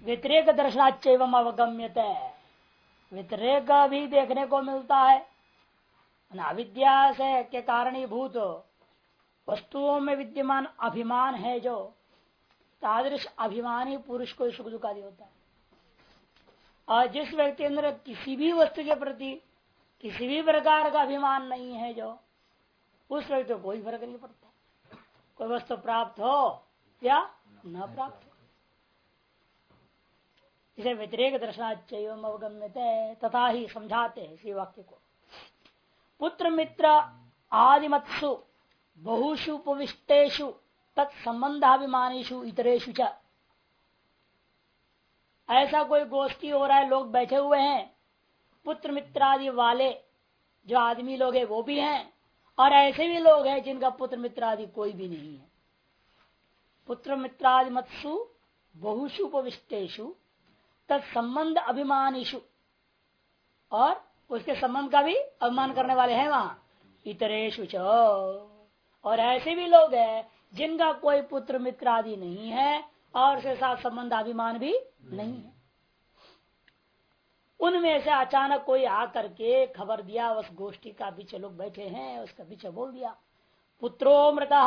व्यतिरेक दर्शनाच्चैवम अवगम्यते, व्यतिरेक भी देखने को मिलता है। अविद्या से के कारणीभूत वस्तुओं में विद्यमान अभिमान है जो, तादृश अभिमानी पुरुष को सुख दुख आदि होता है। और जिस व्यक्ति के अंदर किसी भी वस्तु के प्रति किसी भी प्रकार का अभिमान नहीं है जो, उस व्यक्ति को कोई फर्क नहीं पड़ता, कोई वस्तु प्राप्त हो या न प्राप्त हो। इसे व्यतिरेक दर्शनाच्चैवम अवगम्यते तथा ही समझाते हैं इसी वाक्य को। पुत्र मित्र आदिमत्सु बहुषु उपविष्टेषु तत्संबंधाभिमानीषु इतरेषु च। ऐसा कोई गोष्ठी हो रहा है, लोग बैठे हुए हैं, पुत्र मित्र आदि वाले जो आदमी लोग हैं वो भी हैं, और ऐसे भी लोग हैं जिनका पुत्र मित्र आदि कोई भी नहीं है। पुत्र मित्र आदि मत्सु बहुषु उपविष्टेषु तत्संबंध अभिमानीषु, और उसके संबंध का भी अभिमान करने वाले हैं वहां, इतरेषु च। और ऐसे भी लोग हैं जिनका कोई पुत्र मित्र आदि नहीं है और उसके साथ संबंध अभिमान भी नहीं है। उनमें से अचानक कोई आकर के खबर दिया, उस गोष्ठी का पीछे लोग बैठे हैं, उसका पीछे बोल दिया पुत्रो मृतः,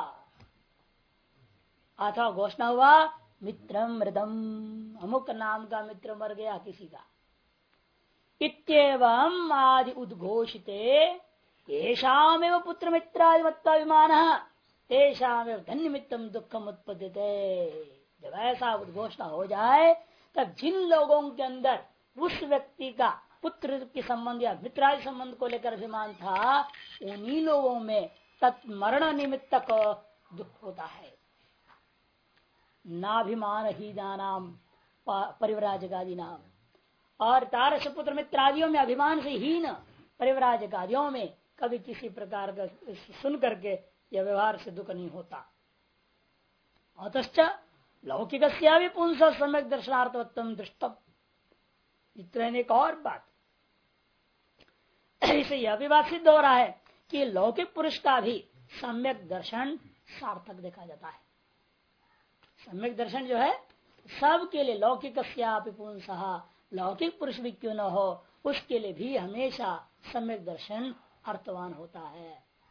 अथवा घोषणा हुआ मित्रम मृतम, अमुक नाम का मित्र मर गया किसी का। इत्येवम् आदि उद्घोषिते तेषामेव पुत्र मित्रादि मत्वाभिमान तेषामेव धन्य मित्रम दुखम उत्पद्यते। जब ऐसा उद्घोषणा हो जाए तब जिन लोगों के अंदर उस व्यक्ति का पुत्र के संबंध या मित्रादि संबंध को लेकर अभिमान था, उन्हीं लोगों में तत्मरण निमित्तक दुख होता है। नाभिमान ही नाम परिव्राजकादि नाम, और तारस पुत्र मित्रादियों में अभिमान से हीन परिव्राजकादियों में कभी किसी प्रकार का सुन करके यह व्यवहार से दुख नहीं होता। अतश्च लौकिक भी पुंस सम्यक दर्शनार्थवत्तम दृष्टम। इतने एक और बात, इसे यह भी बात सिद्ध हो रहा है कि लौकिक पुरुष का भी सम्यक दर्शन सार्थक देखा जाता है। सम्यक दर्शन जो है सबके लिए, लौकिक पुंस, लौकिक पुरुष भी क्यों न हो उसके लिए भी हमेशा सम्यक दर्शन अर्थवान होता है।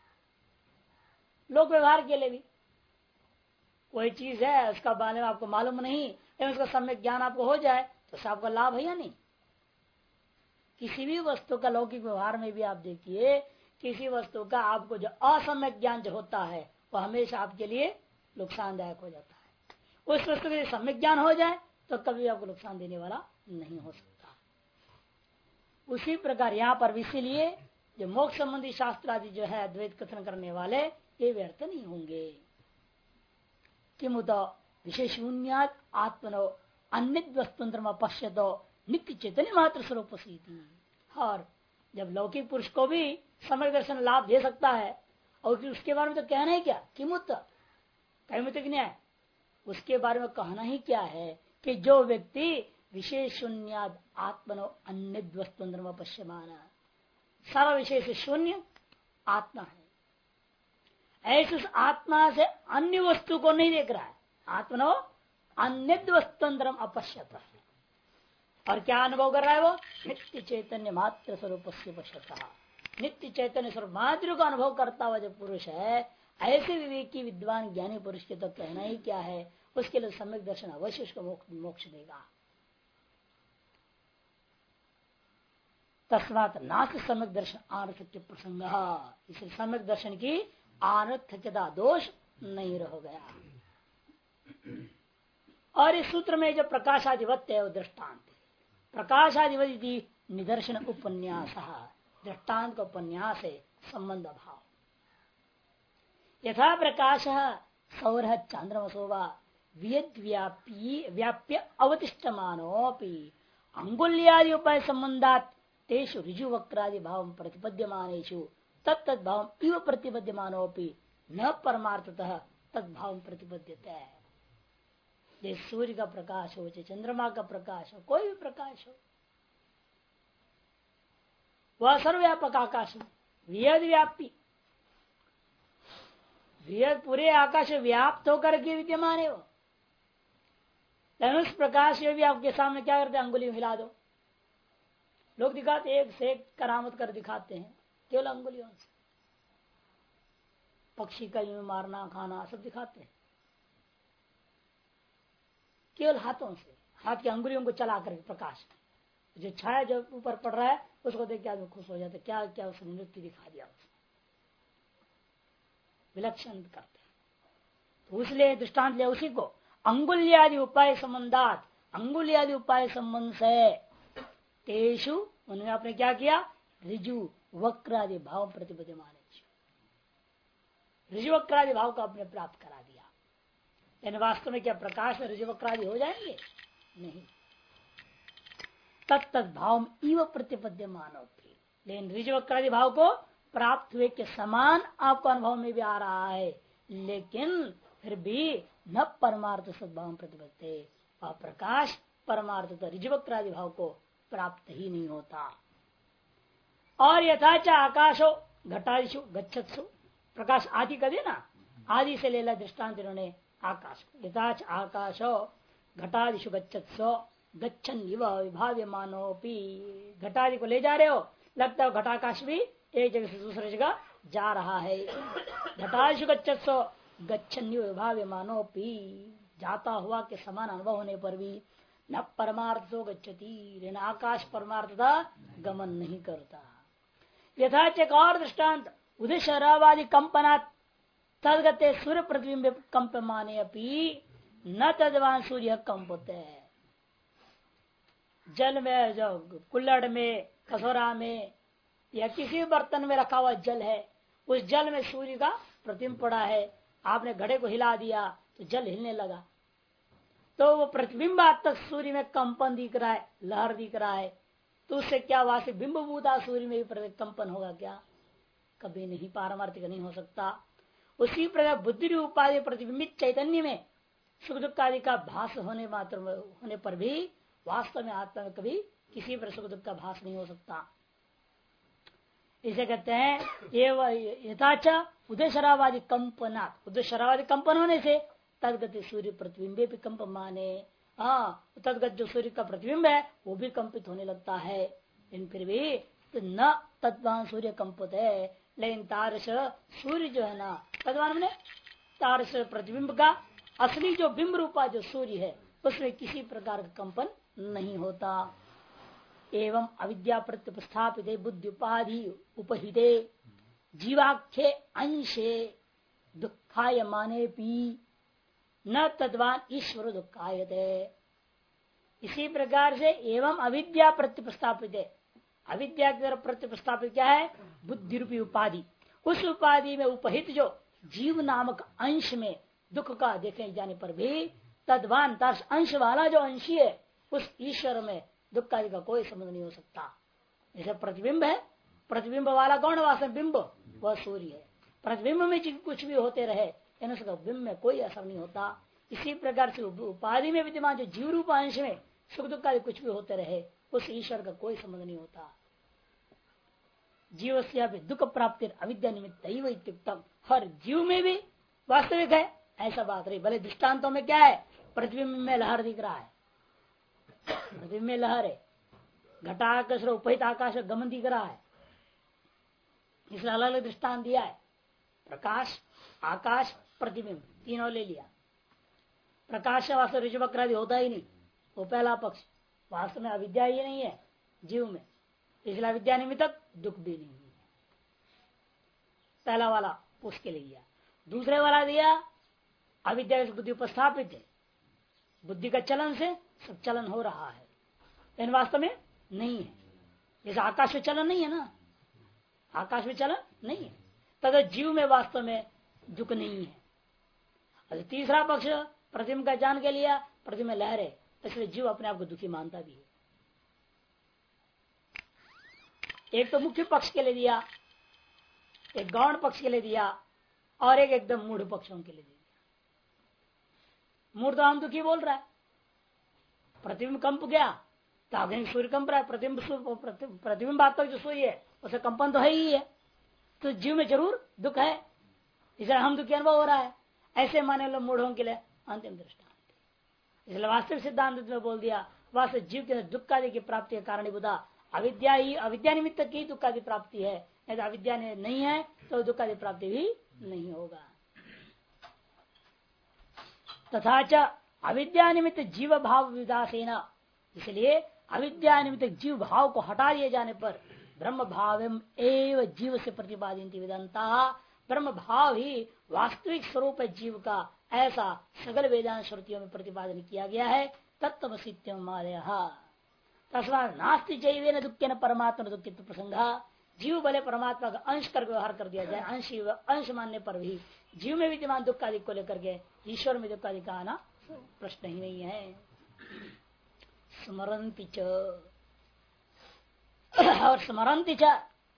लोक व्यवहार के लिए भी कोई चीज है उसका बारे में आपको मालूम नहीं, उसका सम्यक ज्ञान आपको हो जाए तो उससे आपका लाभ है या नहीं। किसी भी वस्तु का लौकिक व्यवहार में भी आप देखिए, किसी वस्तु का आपको जो असम्यक ज्ञान जो होता है वह हमेशा आपके लिए नुकसानदायक हो जाता है। उस वस्तु के सम्यक ज्ञान हो जाए तो कभी आपको नुकसान देने वाला नहीं हो सकता। उसी प्रकार यहाँ पर इसीलिए जो मोक्ष संबंधी शास्त्र आदि जो है अद्वैत कथन करने वाले ये व्यर्थ नहीं होंगे। किमुत विशेष शून्यात आत्मनो अन्य वस्तुंत्र पश्यतो नित्य चैतन्य मात्र स्वरूप सीधी। और जब लौकिक पुरुष को भी समय दर्शन लाभ दे सकता है, और उसके बारे में तो कहना ही क्या, किमुत कैमुत न्याय, उसके बारे में कहना ही क्या है कि जो व्यक्ति विशेष शून्याद आत्मनो अन्य वस्तुंद्रमा पश्यमाना, सारा विशेष शून्य आत्मा है, ऐसे उस आत्मा से अन्य वस्तु को नहीं देख रहा है। आत्मनो अन्य वस्तुंद्रम अपश्यत, और क्या अनुभव कर रहा है वो, नित्य चैतन्य मात्र स्वरूप से पश्यता, नित्य चैतन्य स्वरूप मात्र का अनुभव करता हुआ जो पुरुष है, ऐसे विवेकी विद्वान ज्ञानी पुरुष के तो कहना ही क्या है, उसके लिए सम्यक दर्शन अवश्य उसको मोक्ष देगा। तस्मात् नास्ति सम्यक दर्शन अनर्थक्य प्रसंग, इसे सम्यक दर्शन की अनर्थक्यता दोष नहीं रह गया। और इस सूत्र में जो प्रकाशाधिवत है वो दृष्टांत है। प्रकाशाधिवती निदर्शन उपन्यास, दृष्टांत का उपन्यास है संबंध भाव। यथा प्रकाश सौर चांद्रमसोवा व्याप्य अवतिष्ठमानोपि अंगुल्यादि उपाय संबंधात तेषु ऋजु वक्रादि भाव प्रतिपद्यमानेषु तत्तद्भाव इव प्रतिपद्यमानोपि न परमार्थतः तद्भाव प्रतिपद्यते है। जैसे सूर्य का प्रकाश हो, चाहे चंद्रमा का प्रकाश हो, कोई भी प्रकाश हो, वह सर्वव्यापक आकाश में वियद व्यापी, वियद पूरे आकाश व्याप्त होकर के विद्यमान है वो। लेकिन उस प्रकाश में भी आपके सामने क्या करते हैं, अंगुली हिला दो। लोग दिखाते एक से एक करामत कर दिखाते हैं केवल अंगुलियों से। पक्षी का यूं मारना खाना सब दिखाते हैं केवल हाथों से, हाथ की अंगुलियों को चला कर प्रकाश में। जो छाया जो ऊपर पड़ रहा है उसको देख के आदमी खुश हो जाते, क्या क्या उसने नृत्य दिखा दिया, उसने विलक्षण करते हैं। तो इसलिए दृष्टांत लिया उसी को, अंगुल्यादि उपाय संबंधात, अंगुल्यादि उपाय संबंध से तेषु उन्होंने आपने क्या किया, ऋजु वक्रादि भाव प्रतिपद्यमान, ऋजु वक्रादि भाव को आपने प्राप्त करा दिया। यानी वास्तव में क्या प्रकाश में ऋजु वक्रादि हो जाएंगे, नहीं। तत्त भाव इव प्रतिपद्यमान, लेकिन ऋजु वक्रादि भाव को प्राप्त हुए के समान आपको अनुभव में भी आ रहा है, लेकिन फिर भी न परमार्थ सद्भाव प्रतिपत्ति, वह प्रकाश परमार्थ ऋजु वक्रादि भाव को प्राप्त ही नहीं होता। और यथाच आकाशो घटादिशु गच्छत्सु, प्रकाश आदि का ना, आदि से ले ला दृष्टांत इन्होंने आकाश को। यथाच आकाशो घटादिशु गच्छत्सु गच्छन इव विभाव्यमानोपि, घटादि को ले जा रहे हो, लगता है घटाकाश भी एक जगह से दूसरी जगह जा रहा है। घटादिशु गच्छत्सु गच्छन इव विभाव्यमानोपि, जाता हुआ के समान अनुभव होने पर भी न परमार्थो गच्छति, लेकिन आकाश परमार्थता गमन नहीं करता। यथाच एक और दृष्टांत, उदय शरावादि कंपना तदगते सूर्य प्रतिबिंब कंपमाने अपनी न तदवान सूर्य कंपते है। जल में, जो कुल्लड़ में, कसोरा में या किसी बर्तन में रखा हुआ जल है, उस जल में सूर्य का प्रतिबिंब पड़ा है, आपने घड़े को हिला दिया तो जल हिलने लगा, तो वो प्रतिबिंब तक सूर्य में कंपन दिख रहा है, लहर दिख रहा है, तो उससे क्या वास्तविक बिंबभूता सूर्य में भी कंपन होगा क्या, कभी नहीं, पारमार्थिक नहीं हो सकता। उसी प्रकार बुद्धि उपाधि प्रतिबिंबित चैतन्य में सुख दुख आदि का भास होने मात्र होने पर भी वास्तव में आत्मा में कभी किसी पर सुख दुख का भास नहीं हो सकता। इसे कहते हैं ये यथाच उदय शरावादि कंपना, उदय शरावादि कंपन होने से तदगति सूर्य प्रतिबिंबे भी कंप माने, तदगत जो सूर्य का प्रतिबिंब है वो भी कंपित होने लगता है, लेकिन फिर भी तो न तद्वान सूर्य कंपित है, लेकिन तारस सूर्य जो है ना, तद्वान में तारस प्रतिबिंब का असली जो बिंब रूपा जो सूर्य है उसमें किसी प्रकार का कंपन नहीं होता। एवं अविद्या प्रत्युपस्थापित बुद्धि उपाधि उपहिते जीवाख्ये अंशे दुखाय माने पी न तद्वान ईश्वर दुखायते। इसी प्रकार से एवं अविद्या प्रत्युपस्थापित है, अविद्या की तरफ प्रत्युपस्थापित क्या है, बुद्धि रूपी उपाधि, उस उपाधि में उपहित जो जीव नामक अंश में दुख का देखे जाने पर भी तद्वान अंश वाला जो अंशी है उस ईश्वर में दुख का कोई संबंध नहीं हो सकता। जैसे प्रतिबिंब है, प्रतिबिंब वाला कौन है, वास्तव बिंब वह सूर्य है, प्रतिबिंब में कुछ भी होते रहे बिंब में कोई असर नहीं होता। इसी प्रकार से उपाधि में विद्यमान जो जीव रूप अंश में सुख दुख का कुछ भी होते रहे उस ईश्वर का कोई संबंध नहीं होता। जीव से दुख प्राप्ति अविद्या निमित्त इत्युक्तम, हर जीव में भी वास्तविक है ऐसा बात रही। भले दृष्टांतों में क्या है, प्रतिबिंब में लहर दिख रहा है, प्रतिबिंब में लहर है, घटाकाश उपहित आकाश गमन दिख रहा है, इसलिए अलग अलग दृष्टांत दिया है। प्रकाश, आकाश, प्रतिबिंब तीनों ले लिया। प्रकाश वास्तव ऋजु वक्रादि होता ही नहीं, वो पहला पक्ष, वास्तव में अविद्या ही नहीं है जीव में, इसलिए अविद्या निमित्त दुख भी नहीं है। पहला वाला उसके लिए दिया। दूसरे वाला दिया अविद्या बुद्धि उपस्थापित है, बुद्धि का चलन से सब चलन हो रहा है, लेकिन वास्तव में नहीं है। जैसे आकाश में चलन नहीं है ना, आकाश में चलन नहीं है, तथा जीव में वास्तव में दुख नहीं है। और तीसरा पक्ष प्रतिबिंब का जान के लिया, प्रतिबिंब में लहर है, इसलिए जीव अपने आप को दुखी मानता भी है। एक तो मुख्य पक्ष के लिए दिया, एक गौण पक्ष के लिए दिया, और एक एकदम मूढ़ पक्षों के लिए दिया। मूढ़ तो हम दुखी बोल रहा है, प्रतिबिंब कंप गया तो सूर्य कंप रहा है, प्रतिबिंब तक जो सूर्य है उसे कंपन तो है ही है, तो जीव में जरूर दुख है, इसलिए हम दुखी अनुभव हो रहा है। ऐसे माने लो मूढ़ों के लिए अंतिम दृष्टांत। इसलिए वास्तविक सिद्धांत में बोल दिया वास्तव जीव के दुख आदि की प्राप्ति का कारण बुधा अविद्या ही, अविद्या निमित्त की दुख आदि प्राप्ति है, यदि अविद्या नहीं है तो दुख आदि प्राप्ति भी नहीं होगा। तथा च अविद्या निमित्त जीव भाव विदासेन, इसलिए अविद्या निमित्त जीव भाव को हटा दिए जाने पर ब्रह्म भाव एवं जीव से प्रतिपादित वेदांता, ब्रह्म भाव ही वास्तविक स्वरूप है जीव का, ऐसा सगल वेदांत श्रुतियों में प्रतिपादन किया गया है। तत्वसित्यम तस्मात् नास्ति जैवेन दुःखेन परमात्मा दुखित प्रसंग, जीव भले परमात्मा का अंश कर व्यवहार कर दिया जाए, अंश मानने पर भी जीव में विद्यमान दुख आदि को लेकर के ईश्वर में दुख आदि का आना प्रश्न ही नहीं है। स्मरन्ति च, और स्मरन्ति च,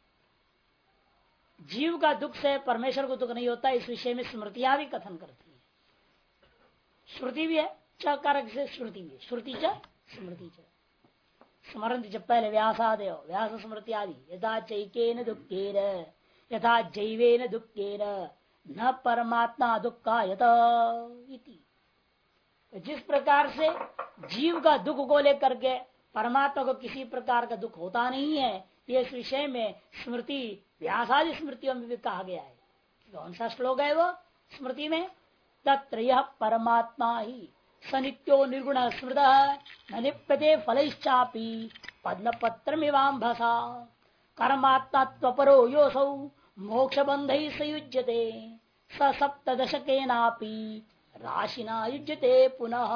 जीव का दुख से परमेश्वर को दुख नहीं होता, इस विषय में स्मृतियां भी कथन करती है। श्रुति भी है, च कारक से श्रुति भी, श्रुति च स्मृति च। स्मरन्ति च पहले व्यासादेव, व्यास स्मृति आदि, यथा चैकेन दुःखेन यथा जैवेन दुःखेन न परमात्मा दुःखायत इति। जिस प्रकार से जीव का दुख को लेकर के परमात्मा को किसी प्रकार का दुख होता नहीं है, ये इस विषय में स्मृति व्यासादि स्मृतियों में भी कहा गया है। कौन सा श्लोक है वो स्मृति में? तत्र यह परमात्मा ही सनित्यो निर्गुण स्मृत न लिप्यते फलैश्चापि पद्मपत्रमिवाम्भसा कर्मात्मा त्वपरो योऽसौ मोक्ष बंधै संयुज्यते स सप्तदशकेनापि राशिना युज्यते पुनः।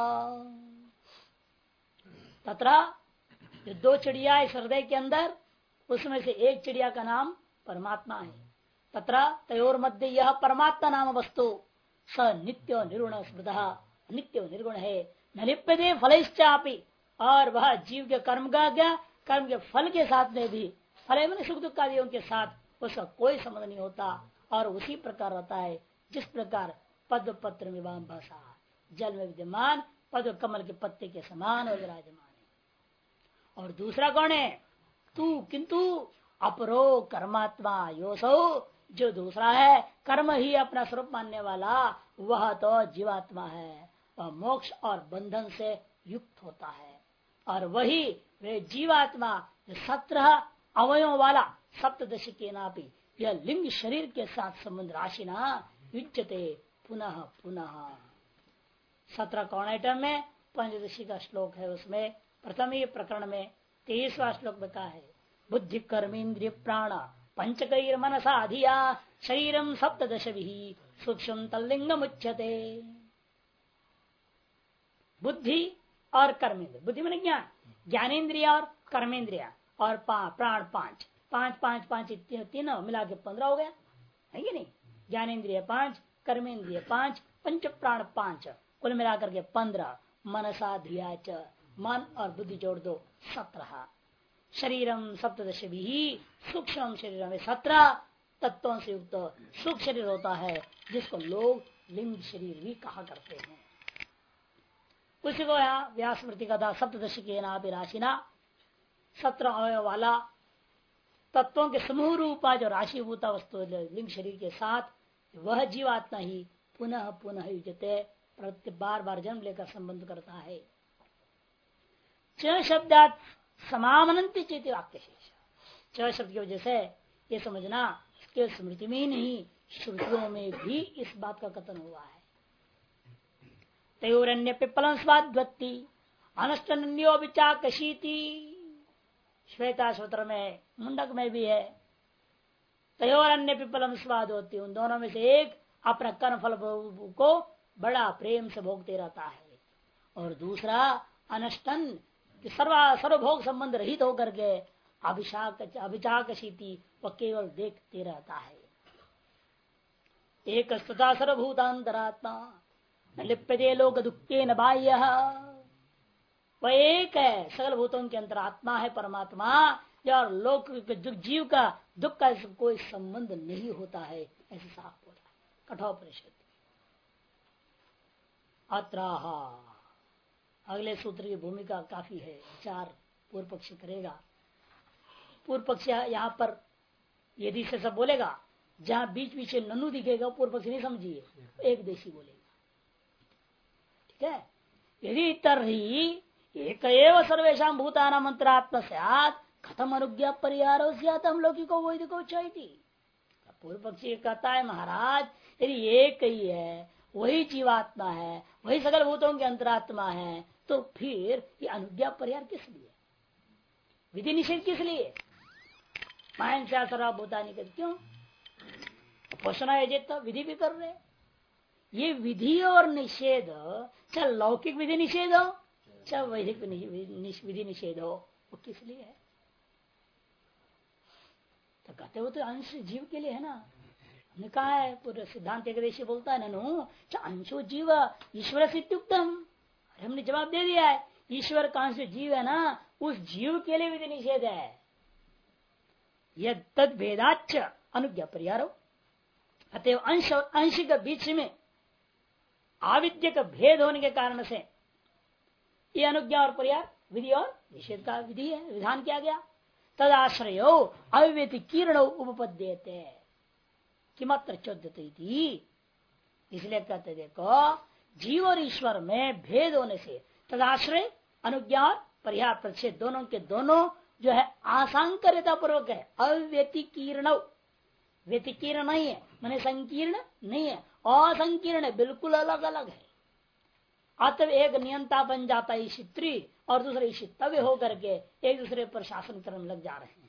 तत्र जो दो चिड़िया इस हृदय के अंदर, उसमें से एक चिड़िया का नाम परमात्मा है। तत्र तयोर मध्य यह परमात्मा नाम वस्तु स नित्य निर्गुण स्मृतः, नित्य निर्गुण है। न लिप्यते फलैश्चापि, और वह जीव के कर्म का क्या, कर्म के फल के साथ में भी, फल में सुख दुख आदियों के साथ उसका कोई संबंध नहीं होता, और उसी प्रकार रहता है जिस प्रकार पद्म पत्र में भाषा, जल में विद्यमान पद्म कमल के पत्ते के समान और विराजमान है। और दूसरा कौन है? तू किंतु अपरो कर्मात्मा योसो, जो दूसरा है कर्म ही अपना स्वरूप मानने वाला, वह तो जीवात्मा है, वह मोक्ष और बंधन से युक्त होता है। और वही वे जीवात्मा 17 अवयों वाला सप्तदशी के नापी यह लिंग शरीर के साथ संबंध राशि ना युज्यते पुनः पुनः। 17 कौन आइटम में? पंचदशी का श्लोक है, उसमें प्रथम ही प्रकरण में 23वां श्लोक में कहा है बुद्धि कर्मेन्द्रिय प्राण पंचकैर मनसा अधिया शरीरम सप्तदशभिः सूक्ष्म तल्लिंग मुच्यते। बुद्धि और कर्मेंद्रिय, बुद्धि मैंने ज्ञान, ज्ञानेन्द्रिय और कर्मेंद्रिया और प्राण पांच, पांच पांच पांच तीनों मिला के 15 हो गया है कि नहीं? ज्ञानेन्द्रिय 5, कर्मेंद्रिय 5, पंच प्राण 5, कुल मिलाकर के 15। मनसा धिया च, मन और बुद्धि जोड़ दो 17। शरीरम सप्तदशभिः सूक्ष्म शरीर में 17 तत्वों से युक्त सूक्ष्म शरीर होता है, जिसको लोग लिंग शरीर भी कहा करते हैं। उसी को यहाँ व्यास स्मृति का था सप्तदशी के नापि राशिना, 17 अवयव वाला तत्वों के समूह रूपा जो राशिभूता वस्तु लिंग शरीर के साथ, वह जीवात्मा ही पुनः पुनः युजते, बार बार जन्म लेकर संबंध करता है। च शब्दात समामनंति चेति वाक्य शेष, च शब्द की वजह से ये समझना केवल स्मृति में ही नहीं, श्रुतियों में भी इस बात का कथन हुआ है। तयोरन्य पिप्पलम स्वाद्वत्ति अनष्टन्यो विचाकशीति, श्वेता सूत्र में मुंडक में भी है। तयोरन्य पिप्पलम स्वाद होती, उन दोनों में से एक अपना कर्म फल को बड़ा प्रेम से भोगते रहता है, और दूसरा अनष्टन सर्वभोग संबंध रहित होकर के अभिचाकशीति, वह केवल देखते रहता है। एक स्तुता सर्वभूतांतरात्मा न लिप्यते लोक दुखे न बाह्य, वह एक है, सकल भूतों के अंतरात्मा है परमात्मा, और लोक जीव का दुख का कोई संबंध नहीं होता है, ऐसे साफ बोला कठोपनिषद। अत्राहा अगले सूत्र की भूमिका काफी है, 4 पूर्व पक्षी करेगा। पूर्व पक्षी यहाँ पर यदि से सब बोलेगा, जहाँ बीच बीच ननु दिखेगा पूर्व पक्षी नहीं समझिए, एक देशी बोलेगा, ठीक है। यदि तरही एक सर्वेशा भूतानाम अंतरात्मा सैत् खत्म अनुज्ञा परिहार हम लौकिको वैदिको चैती। पूर्व पक्षी कहता है महाराज यदि एक ही है, वही जीवात्मा है, वही सकल भूतों की अंतरात्मा है, तो फिर ये अनुज्ञा परिहार किस लिए, विधि निषेध किस लिए? मायन से सर्वा भूतानि कर क्यों पोषणा यजित विधि भी कर रहे। ये विधि और निषेध चाहे लौकिक विधि निषेध हो चाहे वैदिक विधि निषेध हो, वो किस लिए है? तो कहते हो तो अंश जीव के लिए है ना। हमने कहा है पूरे सिद्धांत एकदशी बोलता है ननु अंशो जीव ईश्वर सित्युक्तम। हमने जवाब दे दिया है, ईश्वर का अंश जीव है ना, उस जीव के लिए विधि निषेध है। यह तद भेदाच अनुज्ञा परिहार। अतएव अंश और अंश के बीच में आविद्य का भेद होने के कारण से ये अनुज्ञा और परिहार विधि और निषेध का विधि है, विधान किया गया। तदाश्रय अव्यतिकीर्ण उपपद्यते किमत्र चोद्यते, इसलिए कहते देखो जीव और ईश्वर में भेद होने से तदाश्रय अनुज्ञा और परिहार प्रतिषेध दोनों के दोनों जो है आसांकर्यता पूर्वक है। अव्यतिकीर्ण, व्यतिकीर्ण नहीं है माने संकीर्ण नहीं है, असंकीर्ण है, बिल्कुल अलग अलग है। अतः एक नियंता बन जाता है ईशित्री और दूसरे ईशितव्य होकर के एक दूसरे पर शासन करने लग जा रहे हैं।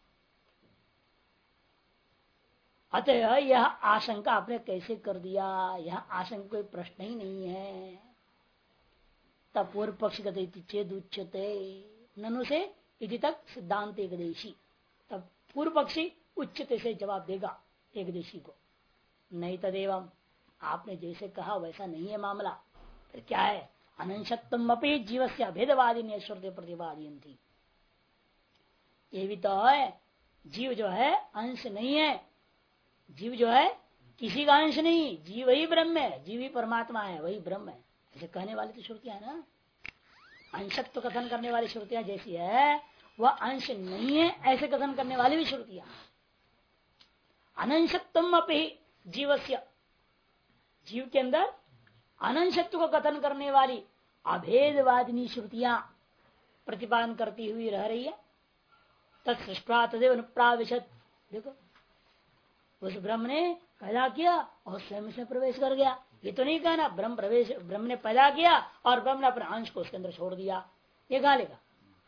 अतः यह आशंका आपने कैसे कर दिया, यह आशंका कोई प्रश्न ही नहीं है। तब पूर्व पक्ष कहते चेद उच्चते ननु से इति तक सिद्धांत एकदेशी। तब पूर्व पक्षी उच्चते से जवाब देगा एकदेशी को, नहीं तदेवम आपने जैसे कहा वैसा नहीं है मामला। फिर क्या है? अनंशत्वम अपि जीव से अभेदवादी ने श्रुति प्रतिपादयन्ति। ये भी तो है, जीव जो है अंश नहीं है, जीव जो है किसी का अंश नहीं, जीव ही ब्रह्म है, जीव ही परमात्मा है, वही ब्रह्म है, ऐसे कहने वाली तो श्रुतियां है ना। अंशत्व कथन करने वाली श्रुतियां जैसी है वह अंश नहीं है ऐसे कथन करने वाली भी श्रुतियां। अनंशत्वम अपि जीवस्य, जीव के अंदर अनंशत्व को कथन करने वाली अभेदवादिनी श्रुतियां प्रतिपादन करती हुई रह रही है। तत्सृष्टा तदेव अनुप्राविशत, देखो उस ब्रह्म ने पैदा किया और स्वयं से प्रवेश कर गया। ये तो नहीं कहना ब्रह्म ने पैदा किया और ब्रह्म ने अपने अंश को उसके अंदर छोड़ दिया, ये कहा लेगा।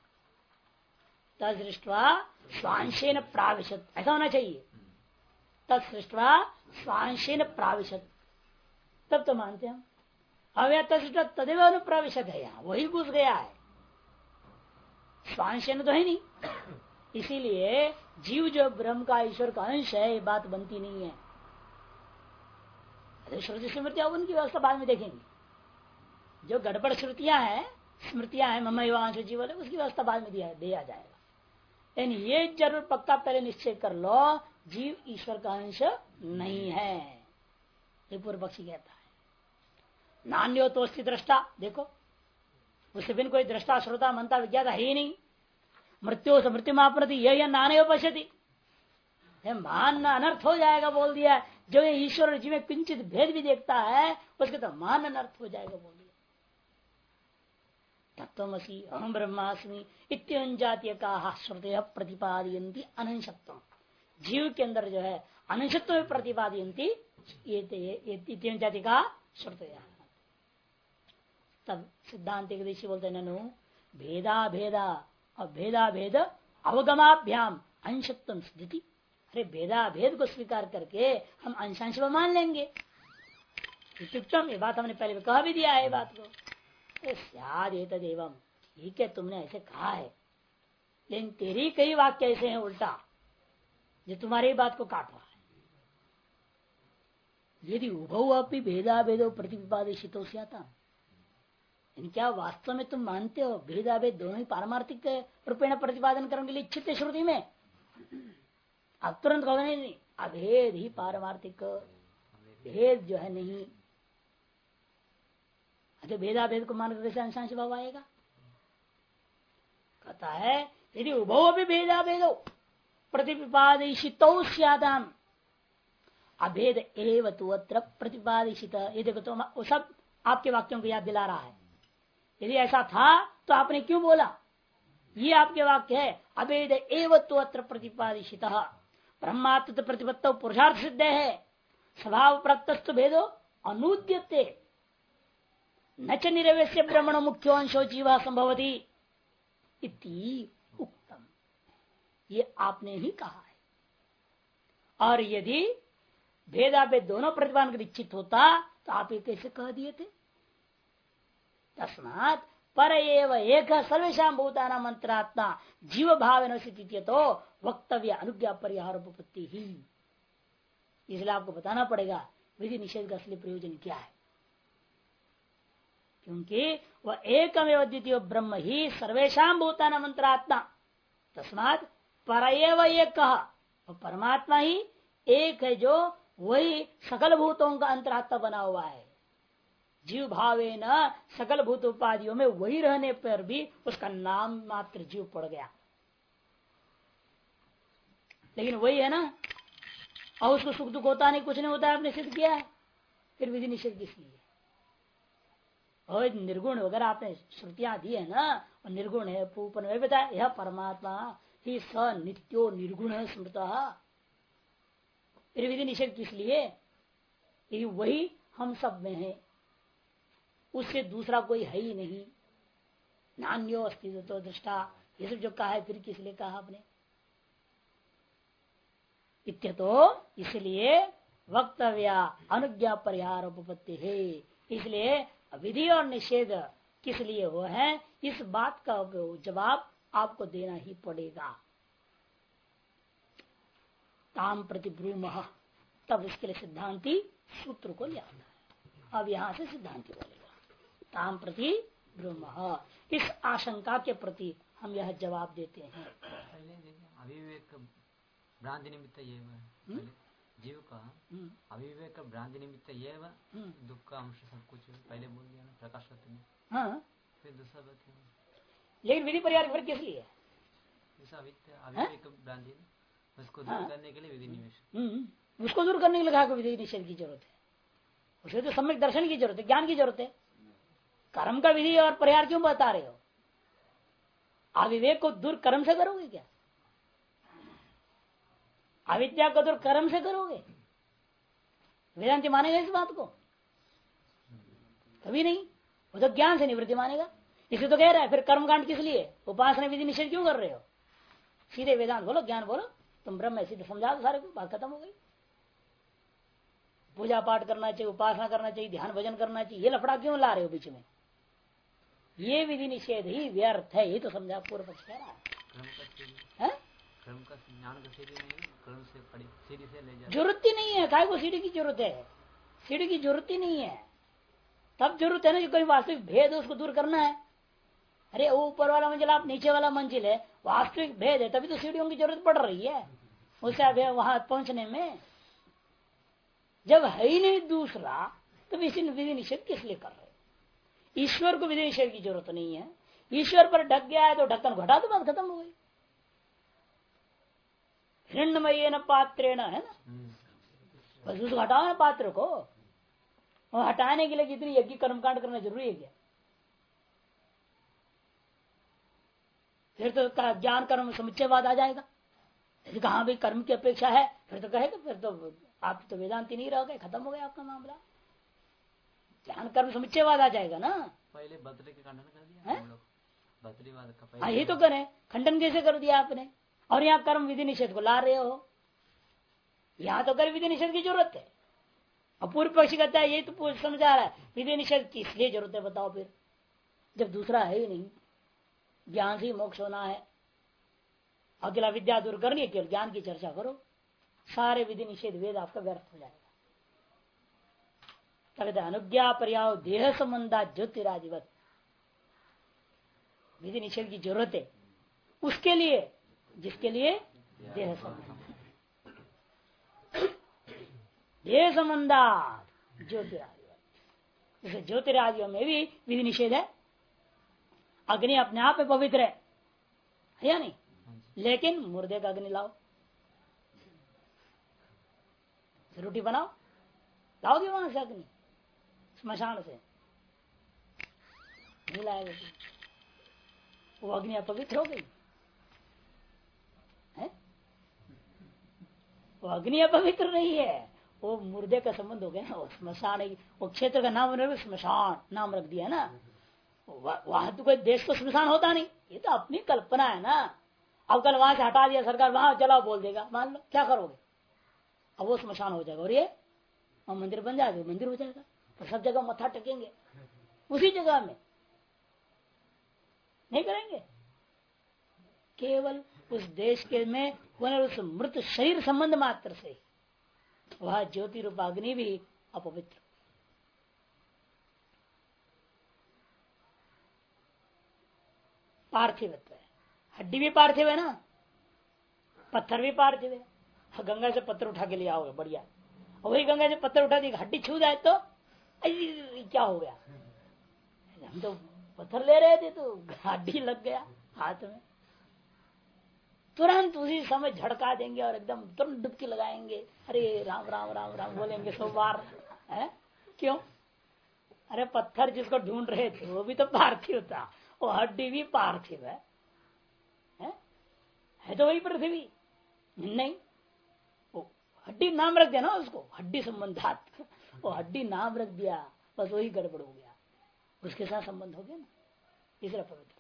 तत्सृष्टा स्वांशेन प्राविशत, ऐसा होना चाहिए। तत्सृष्टा स्वांशेन प्राविशत, तब तो मानते हम। अव्या तत्सृष्टा तदेव अनुप्राविशत है, यहाँ वही घुस गया है, स्वांशेन तो है नहीं। इसीलिए जीव जो ब्रह्म का ईश्वर का अंश है ये बात बनती नहीं है। श्रुति स्मृतियां उनकी व्यवस्था बाद में देखेंगे। जो गड़बड़ स्मृतियां हैं मम वांश जीव उसकी व्यवस्था बाद में दिया जाएगा। लेकिन ये जरूर पक्का पहले निश्चय कर लो, जीव ईश्वर का अंश नहीं है, ये पूर्व पक्षी कहता है। नान्यो तो दृष्टा, देखो उससे बिन कोई दृष्टा श्रोता मनता विज्ञाता है ही नहीं। मृत्यु से मृत्यु माप्रति यह नाने पश्यति, मानना अनर्थ हो जाएगा बोल दिया। जो ये ईश्वर जी में किंचित भेद भी देखता है उसके तो मान अनर्थ हो जाएगा बोल दिया। तत्वमसि अहम ब्रह्मास्मि इत्यं जातीय का श्रुतयः प्रतिपादयन्ति अनंशत्वम्, जीव के अंदर जो है अनंशत्व में प्रतिपादयन्ति इत्यं जाति का श्रुतयः। तब सिद्धांत एक देशी बोलते ननु भेदा भेदा और भेदा भेद अवगमाभ्याम अंशत्व स्थिति। अरे भेदा भेद को स्वीकार करके हम अंशांश को मान लेंगे। ये बात हमने पहले कह भी दिया है बात को। तदेवम, ठीक है तुमने ऐसे कहा है, लेकिन तेरी कई वाक्य ऐसे हैं उल्टा जो तुम्हारी बात को काट रहा है। यदि उभौ अपनी भेदा भेदो प्रतिपादितो स्यात्, क्या वास्तव में तुम मानते हो भेदाभेद दोनों ही पारमार्थिक रूपेण प्रतिपादन करने के लिए इच्छित है श्रुति में? अब तुरंत कहो नहीं, अभेद ही पारमार्थिक, भेद जो है नहीं। अच्छा भेदाभेद को मान कैसे अंशांश भाव आएगा? कहता है यदि उभौ भी भेदाभेदो प्रतिपादितो स्यादाम अभेद एव तु अत्र प्रतिपादित। ये देखो तो सब आपके वाक्यों को याद दिला रहा है। यदि ऐसा था तो आपने क्यों बोला? ये आपके वाक्य है। अभेद एवत्वत्र प्रतिपादित ब्रह्मात्म प्रतिपत्त पुरुषार्थ सिद्ध है। स्वभाव प्रत्यस्त भेदो अनुद्यते न च निरवैस्य ब्रह्मण मुख्यो अंशो जीवा संभवती इति उक्तम। ये आपने ही कहा है। और यदि भेदाभेद दोनों प्रतिपादन का निश्चित होता तो आप ये कैसे कह दिए थे? तस्मात् पर एव एक सर्वेशा भूतानां मंत्रात्मा जीव भाव तो वक्तव्य अनुज्ञा परिहार उपपत्ति ही। इसलिए आपको बताना पड़ेगा विधि निषेध का असली प्रयोजन क्या है, क्योंकि वह एकमेव द्वितीय ब्रह्म ही सर्वेशा भूतानां मंत्रात्मा। तस्मात् पर एव एक परमात्मा ही एक है जो वही सकल भूतों का अंतरात्मा बना हुआ है। जीव भावे न सकल भूत उपाधियों में वही रहने पर भी उसका नाम मात्र जीव पड़ गया, लेकिन वही है ना। और उसको सुख दुख होता नहीं, कुछ नहीं होता है, आपने सिद्ध किया है, फिर विधि निषेध किस लिए? और निर्गुण वगैरह आपने श्रुतियां दी है ना, और निर्गुण है पूपन में बताया यह परमात्मा ही स नित्यो निर्गुण है स्मृता। फिर विधि निषेध किस लिए? यही वही हम सब में है, उससे दूसरा कोई है ही नहीं। नान्यो अस्तित्व तो दृष्टा, ये सब जो कहा है फिर किस लिए कहा आपने? तो इसलिए वक्तव्य अनुज्ञा परिहार उपपत्ति है। इसलिए विधि और निषेध किस लिए वो है, इस बात का जवाब आपको देना ही पड़ेगा। ताम प्रति ब्रूमः, तब इसके लिए सिद्धांति सूत्र को ले आना है। अब यहां से सिद्धांति बोलेगा ताम प्रति ब्रूमः, इस आशंका के प्रति हम यह जवाब देते हैं। अविवेक भ्रांति निमित्त जीव का अविवेक भ्रांति निमित्त दुख का अंश सब कुछ पहले बोल दिया ना प्रकाश में। हाँ, फिर दूसरा बात लेकिन विधि परिहार फिर किस लिए? अविवेक भ्रांति उसको दूर करने के लिए विधि निषेध, उसको दूर करने के लिए विधि निषेध की जरूरत है। उसे तो सम्यक दर्शन की जरूरत है, ज्ञान की जरूरत है। कर्म का विधि और परिहार क्यों बता रहे हो? अविवेक को दूर कर्म से करोगे क्या? अविद्या को दूर कर्म से करोगे? वेदांति मानेगा इस बात को? कभी नहीं। वो तो ज्ञान से निवृत्ति मानेगा। इसे तो कह रहा है फिर कर्मकांड किस लिए, उपासना विधि निषेध क्यों कर रहे हो? सीधे वेदांत बोलो, ज्ञान बोलो, तुम ब्रह्म सीधे समझा दो, सारे को बात खत्म हो गई। पूजा पाठ करना चाहिए, उपासना करना चाहिए, ध्यान भजन करना चाहिए, ये लफड़ा क्यों ला रहे हो बीच में? ये विधि निषेध ही व्यर्थ है, ये तो समझा पूर्व पक्ष कह रहा है। जरूरत ही नहीं है, काय को सीढ़ी की जरूरत है? सीढ़ी की जरूरत ही नहीं है। तब जरूरत है ना जो कोई वास्तविक भेद है उसको दूर करना है। अरे वो ऊपर वाला मंजिल, आप नीचे वाला मंजिल है, वास्तविक भेद है, तभी तो सीढ़ियों की जरूरत पड़ रही है उसे वहां पहुंचने में। जब है ही नहीं दूसरा तो इसी विधि निषेध किस लिए कर रहे? ईश्वर को विधि निषेध की जरूरत नहीं है। ईश्वर पर ढक गया है तो ढक्कन घटा दो, बात खत्म हो गई। हिरण्यमय न पात्रेण है ना, बस उसको हटाओ ना पात्र को। और हटाने के लिए कितनी यज्ञ कर्मकांड करना जरूरी है क्या? फिर तो ज्ञान कर्म समुच्चयवाद आ जाएगा। यदि कहा भाई कर्म की अपेक्षा है, फिर तो कहेगा फिर तो आप तो वेदांति नहीं रह गए, खत्म हो गया आपका मामला। ज्ञान कर्म समुच्चयवाद आ जाएगा ना। पहले बतरी के खंडन कर दिया हम लोग, बतरीवाद का पहले यही तो करें, खंडन कैसे कर दिया आपने? और यहाँ कर्म विधि निषेध को ला रहे हो। यहाँ तो कर्म विधि निषेध की जरूरत है। और पूर्व पक्षी कहता है यही तो समझा रहा है विधि निषेध की इसलिए जरूरत है, बताओ फिर, जब दूसरा है ही नहीं। ज्ञान से मोक्ष होना है, अकेला विद्या दूर करनी है, केवल ज्ञान की चर्चा करो, सारे विधि निषेध वेद आपका व्यर्थ हो जाएगा। कहते अनुज्ञा पर्याय देह संबंधा ज्योतिरादिवत, विधि निषेध की जरूरत है उसके लिए जिसके लिए देह संबंध, देह संबंधा ज्योतिरादिवत। जैसे ज्योतिरादियों में भी विधि निषेध है। अग्नि अपने आप में पवित्र है या नहीं? लेकिन मुर्दे का अग्नि लाओ, रोटी बनाओ, लाओगे वहां से अग्नि स्मशान से, नहीं लाएगा वो अग्नि अपवित्र हो गई है? वो अग्नि अपवित्र नहीं है, वो मुर्दे का संबंध हो गया ना। वो स्मशान, वो क्षेत्र का नाम स्मशान नाम रख दिया ना। वहां तो कोई देश तो स्मशान होता नहीं, ये तो अपनी कल्पना है ना। अब कल वहां से हटा दिया सरकार, वहां चलाओ बोल देगा, मान लो क्या करोगे? अब वो स्मशान हो जाएगा और ये मंदिर बन जाएगा, मंदिर हो जाएगा। तो सब जगह मत्था टेकेंगे उसी जगह में, नहीं करेंगे। केवल उस देश के में उस मृत शरीर संबंध मात्र से वह ज्योति रूप अग्नि भी अपवित्र। पार्थिवत्व है, हड्डी भी पार्थिव है ना, पत्थर भी पार्थिव है। गंगा से पत्थर उठा के ले आओगे बढ़िया, और वही गंगा से पत्थर उठा दी हड्डी छू जाए तो क्या हो गया? हम तो पत्थर ले रहे थे तो हड्डी लग गया हाथ में, तुरंत उसी समय झड़का देंगे और एकदम तुरंत डुबकी लगाएंगे, अरे राम राम राम राम बोलेंगे 100 बार है। क्यों? अरे पत्थर जिसको ढूंढ रहे थे वो भी तो पार्थिव था, वो हड्डी भी पार्थिव है तो वही पृथ्वी नहीं। वो हड्डी नाम रख दिया ना उसको, हड्डी संबंधात, वो हड्डी नाम रख दिया, बस वही गड़बड़ हो गया, उसके साथ संबंध हो गया ना, तीसरा पवित्र।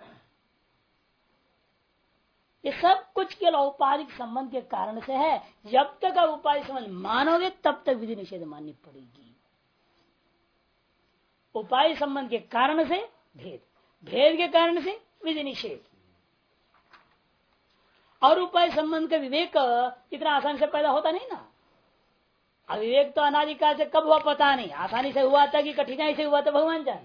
ये सब कुछ केवल औपाधिक संबंध के कारण से है। जब तक आप औपाधिक संबंध मानोगे तब तक विधि निषेध माननी पड़ेगी। उपाय संबंध के कारण से भेद, भेद के कारण से विधि निषेध। और उपाय संबंध का विवेक इतना आसानी से पैदा होता नहीं ना। अविवेक तो अनादिकाल से कब हुआ पता नहीं, आसानी से हुआ था कि कठिनाई से हुआ था भगवान जाने।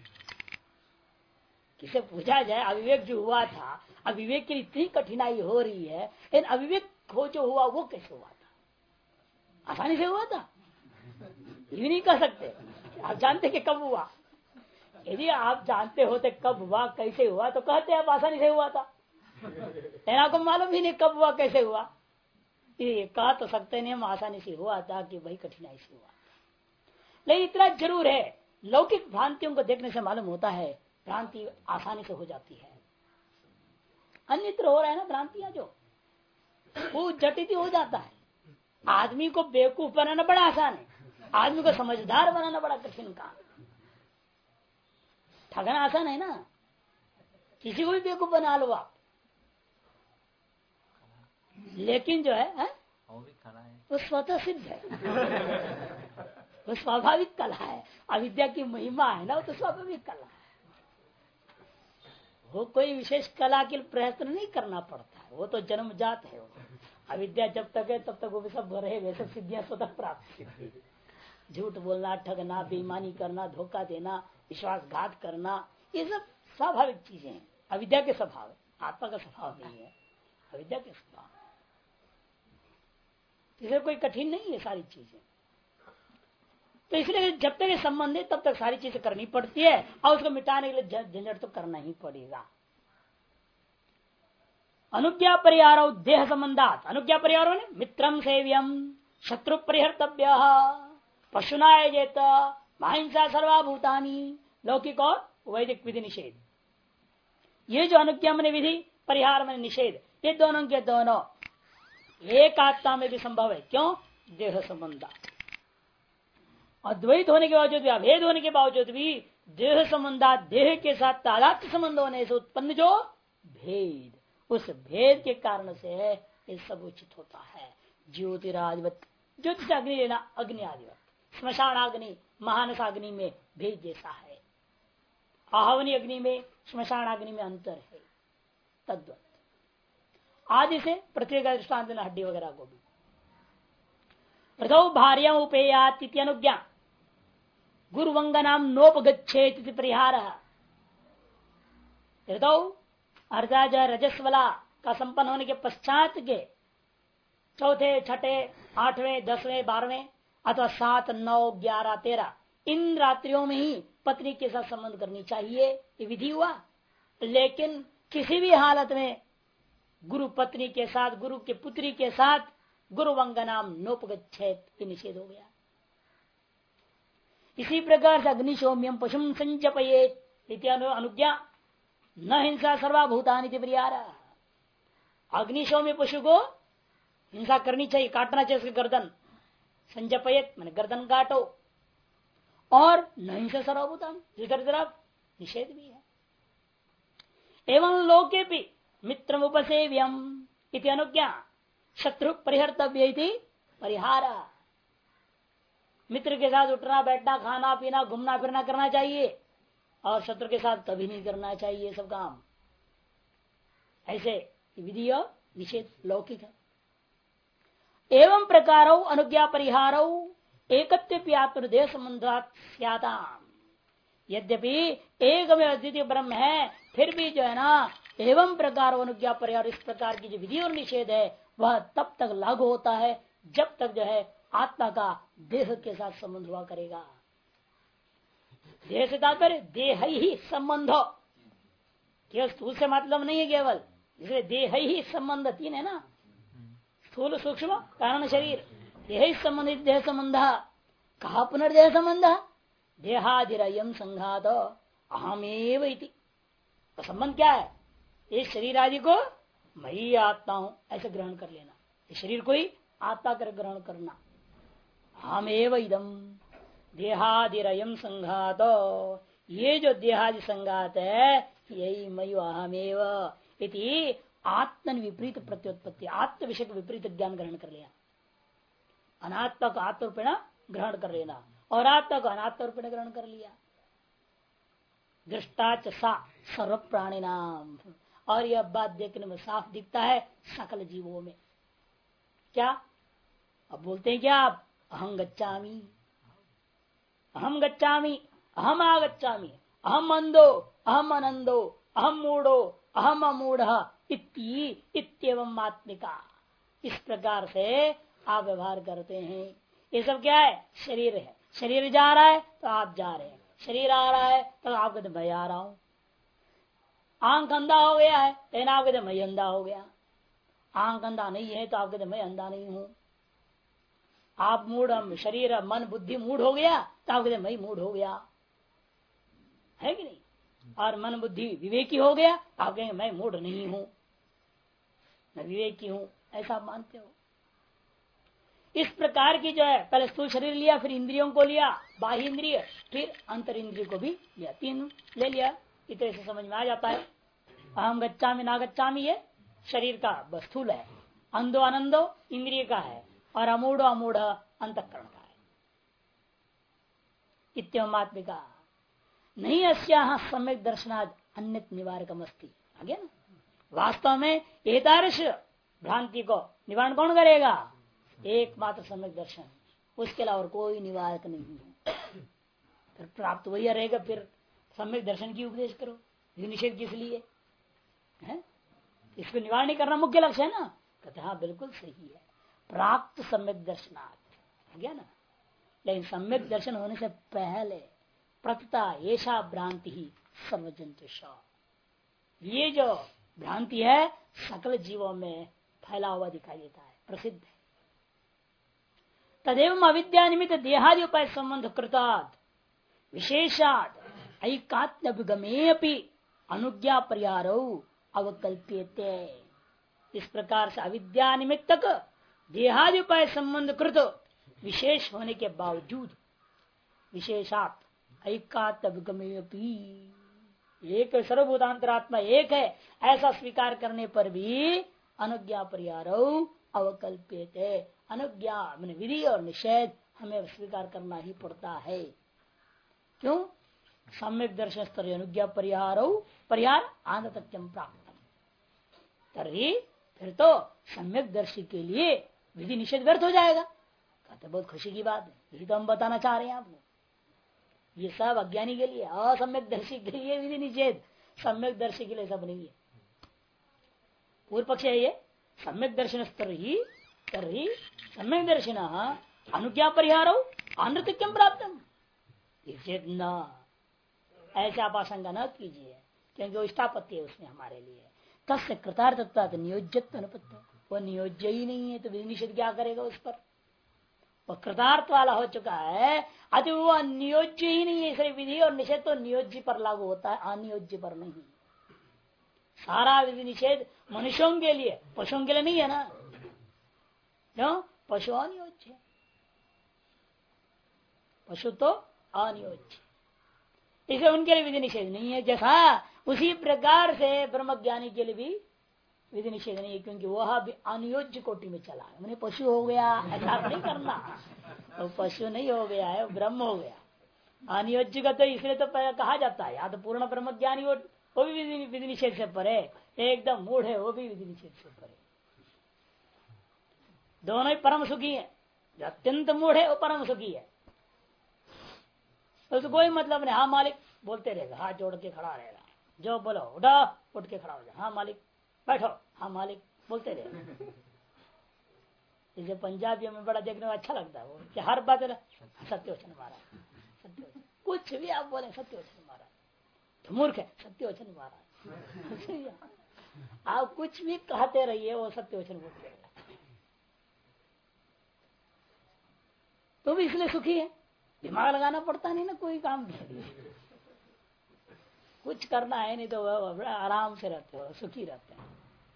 किसे पूछा जाए अविवेक जो हुआ था, अविवेक की इतनी कठिनाई हो रही है, लेकिन अविवेक हो जो हुआ वो कैसे हुआ था? आसानी से हुआ था? ये नहीं कह सकते। आप जानते कि कब हुआ? यदि आप जानते होते कब हुआ कैसे हुआ तो कहते आप आसानी से हुआ था। आपको मालूम ही नहीं कब हुआ कैसे हुआ, ये कह तो सकते नहीं हम आसानी से हुआ था कि भाई कठिनाई से हुआ। लेकिन इतना जरूर है, लौकिक भ्रांतियों को देखने से मालूम होता है भ्रांति आसानी से हो जाती है। अन्यत्र हो रहा है ना भ्रांतियां, जो वो जटित हो जाता है। आदमी को बेवकूफ बनाना बड़ा आसान है, आदमी को समझदार बनाना बड़ा कठिन काम। ठगना आसान है ना, किसी को भी बेवकूफ बना लो आप, लेकिन जो है वो स्वतः सिद्ध है, वो स्वाभाविक कला है। अविद्या की महिमा है ना, वो तो स्वाभाविक कला है। वो कोई विशेष कला के प्रयत्न नहीं करना पड़ता है, वो तो जन्मजात है। वो अविद्या जब तक है तब तक वो भी सब रहेगा, सब सिद्धियां स्वतः प्राप्त। झूठ बोलना, ठगना, बेईमानी करना, धोखा देना, विश्वासघात करना, ये सब स्वाभाविक चीजें हैं, अविद्या के स्वभाव है, आत्मा का स्वभाव नहीं है, अविद्या के स्वभाव। इसलिए कोई कठिन नहीं है सारी चीजें। तो इसलिए जब तक ये संबंध है तब तक सारी चीजें करनी पड़ती है, और उसको मिटाने के लिए झंझट तो करना ही पड़ेगा। अनुज्ञा परिहारो देह संबंधात, अनुज्ञा परिहारो ने मित्रम सेव्यम, शत्रु परिहर्तव्य, पशुना यजेत, महिंसा सर्वाभूतानि, लौकिक और वैदिक विधि निषेध। ये जो अनुज्ञा मन विधि, परिहार मन निषेध, ये दोनों के दोनों एक आत्मा में भी संभव है। क्यों? देह संबंध। अद्वैत होने के बावजूद भी, अभेद होने के बावजूद भी देह संबंधा, देह के साथ तादात्म्य संबंध होने से उत्पन्न जो भेद, उस भेद के कारण से ये सब उचित होता है। ज्योतिरादिवत, ज्योतिष अग्नि लेना, अग्नि आदिवत, स्मशान अग्नि महानस अग्नि में भेद जैसा है, आहवनी अग्नि में स्मशान अग्नि में अंतर है, तद्वत आदि से पृथ्वी का दृष्टांत देना, हड्डी वगैरह को भी। प्रथो भार्या उपेयात अनुज्ञा, गुरुवंगनाम नोपगच्छेत परिहार। अर्थात रजस्वला का संपन्न होने के पश्चात के चौथे, छठे, 8वें, 10वें, 12वें अथवा 7, 9, 11, 13 इन रात्रियों में ही पत्नी के साथ संबंध करनी चाहिए, ये विधि हुआ। लेकिन किसी भी हालत में गुरु पत्नी के साथ, गुरु के पुत्री के साथ गुरुवंगनाम नोपगच्छेत निषेध हो गया। इसी प्रकार से अग्निशोम्यम पशुम संचपयेत, अनुज्ञा न हिंसा सर्वाभूतानि प्रियारा। अग्निशो में पशु को हिंसा करनी चाहिए, काटना चाहिए उसकी गर्दन, संजपयत मैंने गर्दन काटो, और न हिंसा सर्वभूतानि, दूसरी तरफ निषेध भी है। एवं लोके भी मित्रम उपसेव्यम इति अनुज्ञा शत्रु परिहर्तव्य परिहारा। मित्र के साथ उठना बैठना खाना पीना घूमना फिरना करना चाहिए, और शत्रु के साथ कभी नहीं करना चाहिए सब काम। ऐसे विधि और निषेध लौकिक है। एवं प्रकारो अनुज्ञा परिहारो एकत्व आत्मदेह संबंधात स्याताम। यद्यपि एक में अद्वितीय ब्रह्म है, फिर भी जो है ना एवं प्रकार अनुज्ञा परिहार, इस प्रकार की जो विधि और निषेध है वह तब तक लागू होता है जब तक जो है आत्मा का देह के साथ संबंध हुआ करेगा। देह से तात्पर्य देह ही संबंध, केवल स्थूल से मतलब नहीं है केवल, इसलिए देह ही संबंध तीन है ना, स्थूल सूक्ष्म कारण शरीर, देह संबंधित देह संबंध। कहा पुनर्देह संबंध, देहादिरयम संघात अहमेव इति। तो संबंध क्या है? इस शरीर आदि को मैं ही आत्मा हूं ऐसे ग्रहण कर लेना, इस शरीर को ही आत्मा कर ग्रहण करना। अहमेव इदम देहादिरयम संघात, ये जो देहादि संघात है यही मयि अहमेव इति आत्मन विपरीत प्रत्युत्पत्ति, आत्म विषय विपरीत ज्ञान ग्रहण कर लिया। अनात्मा को आत्मरूपेण ग्रहण कर लेना और आत्मा को अनात्मरूपेण ग्रहण कर लिया। दृष्टाच सा सर्व प्राणी नाम, और यह बात देखने में साफ दिखता है सकल जीवों में। क्या अब बोलते हैं क्या आप? अहम गच्छामि, अहम गच्छामि, अहम आगच्छामि, अहम अंधो, अहम अनंदो, अहम मूढ़ो, अहम अमूढ़ इत्येवं आत्मिका। इस प्रकार से आप व्यवहार करते हैं। ये सब क्या है? शरीर है। शरीर जा रहा है तो आप जा रहे हैं, शरीर आ रहा है तो आप कहते मैं आ रहा हूं। आंख अंधा हो गया है लेकिन आप कहते मैं अंधा हो गया। आंख अंधा नहीं है तो आप कहते मैं अंधा नहीं हूं। आप मूढ़, शरीर मन बुद्धि मूढ़ हो गया तो आप कहते मैं मूढ़ हो गया, है कि नहीं? और मन बुद्धि विवेकी हो गया आप कहेंगे मैं मूढ़ नहीं हूं, मैं विवेकी हूं, ऐसा आप मानते हो। इस प्रकार की जो है पहले स्थूल शरीर लिया, फिर इंद्रियों को लिया, बाह्य इंद्रिय, फिर अंतर इंद्रिय को भी लिया, तीन ले लिया। इतने से समझ में आ जाता है। अहम गच्छामि ना गच्छामि ये शरीर का स्थूल है, अंधो आनंदो इंद्रिय का है, और अमूढ़ो अमूढ़ अंतःकरण का है। इत्यमात्मिका नहीं अस्याह सम्यक दर्शनाद अन्य निवारकम अस्ति। आगे ना वास्तव में एतादृश भ्रांति को निवारण कौन करेगा? एकमात्र सम्यक दर्शन, उसके अलावा कोई निवारक नहीं है। फिर प्राप्त वही रहेगा। फिर सम्यक दर्शन की उपदेश करो, निषेध किस लिए है? इसको निवारण नहीं करना मुख्य लक्ष्य है ना। कहते हाँ बिल्कुल सही है, प्राप्त सम्यक दर्शनार्थ गया ना। लेकिन सम्यक दर्शन होने से पहले प्रकृता ऐसा भ्रांति ही सर्वजंतु, ये जो भ्रांति है सकल जीवों में फैला हुआ दिखाई देता है, प्रसिद्ध है। तदेव अविद्या निमित्त देहादि उपाय संबंध कृताद विशेषाद ऐकात्म्यभिगमे अपि अनुज्ञा परिहारो अवकल्प्यते। इस प्रकार से अविद्या निमित्तक देहादि उपाय संबंध कृत विशेष होने के बावजूद विशेषात ऐकात्म्यभिगमे अपि, एक सर्वभूतांतरात्मा एक है ऐसा स्वीकार करने पर भी अनुज्ञा परिहारो अवकल्प्यते, अनुज्ञा मैंने विधि और निषेध हमें स्वीकार करना ही पड़ता है। क्यों? सम्यक दर्शन स्तर अनुज्ञा परिहारो परिहार आनतत्यम प्राप्त, तभी फिर तो सम्यक दर्शी के लिए विधि निषेध व्यर्थ हो जाएगा। कहते बहुत खुशी की बात है, यही तो हम बताना चाह रहे हैं आपको। ये सब अज्ञानी के लिए, असम्यक दर्शी के लिए विधि निषेध, सम्यक दर्शी के लिए सब नहीं है। पूर्व पक्ष है ये सम्यक दर्शन स्तर ही तरी सम्यक दर्शन अनुज्ञा परिहारो अनृत्यम प्राप्त, न ऐसे आप आशंका न कीजिए, क्योंकि वो इष्टापत्ति है उसमें हमारे लिए। तस्य कृतार्थता नियोज्य अनुपत्त, वो नियोज्य ही नहीं है तो विधि निषेध क्या करेगा उस पर? वो कृतार्थ वाला हो चुका है, अति वो नियोज्य ही नहीं है। इसलिए विधि और निषेध तो नियोज्य पर लागू होता है, अनियोज्य पर नहीं। सारा विधि निषेध मनुष्यों के लिए, पशुओं के लिए नहीं है ना। क्यों? पशु अनियोज्य, पशु तो अनियोज्य, इसलिए उनके लिए विधि निषेध नहीं है। जैसा उसी प्रकार से ब्रह्मज्ञानी के लिए भी विधि निषेध नहीं है, क्योंकि वह भी अनियोज्य कोटि में चला है। मैंने पशु हो गया ऐसा नहीं करना, तो पशु नहीं हो गया है, ब्रह्म हो गया। अनियोज्य का तो इसलिए तो कहा जाता है, या तो पूर्ण ब्रह्मज्ञानी वो भी विधि निषेध से परे, एकदम मूढ़ है वो भी विधि निषेध से परे। दोनों ही परम सुखी है। जो अत्यंत मूढ़ है वो परम सुखी है, तो कोई मतलब नहीं। हाँ मालिक बोलते रहेगा, हाथ जोड़ के खड़ा रहेगा, जो बोलो उठा उठ के खड़ा हो जाए, हाँ मालिक बैठो, हाँ मालिक बोलते रहेगा। इसे पंजाबियों में बड़ा देखने में अच्छा लगता है वो, कि हर बात सत्य वचन महाराज, सत्य वचन, कुछ भी आप बोले सत्य वचन महाराज, तो मूर्ख है सत्य वचन महाराज। आप कुछ भी कहते रहिए वो सत्य वचन बोलते रहेगा, तो भी इसलिए सुखी है। दिमाग लगाना पड़ता नहीं ना कोई काम के लिए, कुछ करना है नहीं तो आराम से रहते हो, सुखी रहते हैं।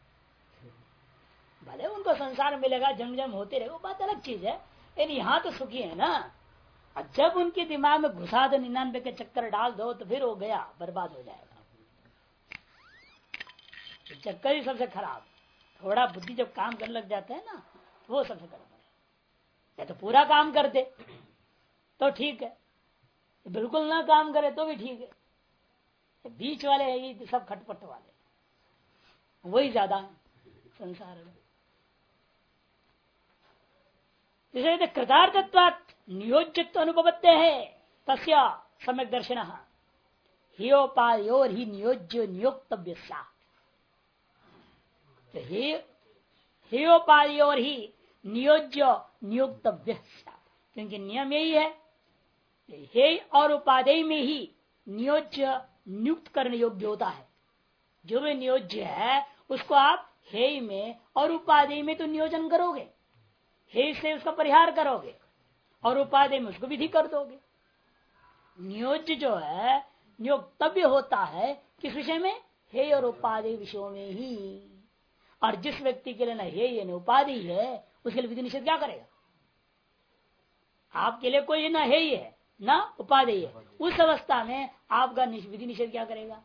भले उनको संसार मिलेगा, जन्म जन्म होते रहेगा, वो बात अलग चीज है, लेकिन यहाँ तो सुखी है ना। और जब उनके दिमाग में घुसा दो 99 के चक्कर डाल दो, तो फिर हो गया, बर्बाद हो जाएगा। चक्कर ही सबसे खराब। थोड़ा बुद्धि जब काम करने लग जाता है ना, तो वो सबसे खराब है। या तो पूरा काम कर दे तो ठीक है, बिल्कुल ना काम करे तो भी ठीक है। बीच वाले है ये सब खटपट वाले, वही ज्यादा है संसार में। जैसे कृतार्थत्वात् नियोज्यत्व अनुभवते है, तस्या सम्यक दर्शन हियोपायोर ही नियोज्य नियोक्तव्य। हेयोपायोर ही नियोज्य नियोक्तव्य, क्योंकि नियम यही है, हे और उपादेय में ही नियोज्य नियुक्त करने योग्य होता है। जो भी नियोज्य है उसको आप हे में और उपादेय में तो नियोजन करोगे, हे से उसका परिहार करोगे और उपादेय में उसको विधि कर दोगे। नियोज्य जो है नियोक्तव्य होता है किस विषय में? हे और उपादेय विषयों में ही। और जिस व्यक्ति के लिए न हे न उपाधि है, उसके लिए विधि निषेध क्या करेगा? आपके लिए कोई न हे है ना उपाधि है, उस अवस्था में आपका विधि निषेध क्या करेगा?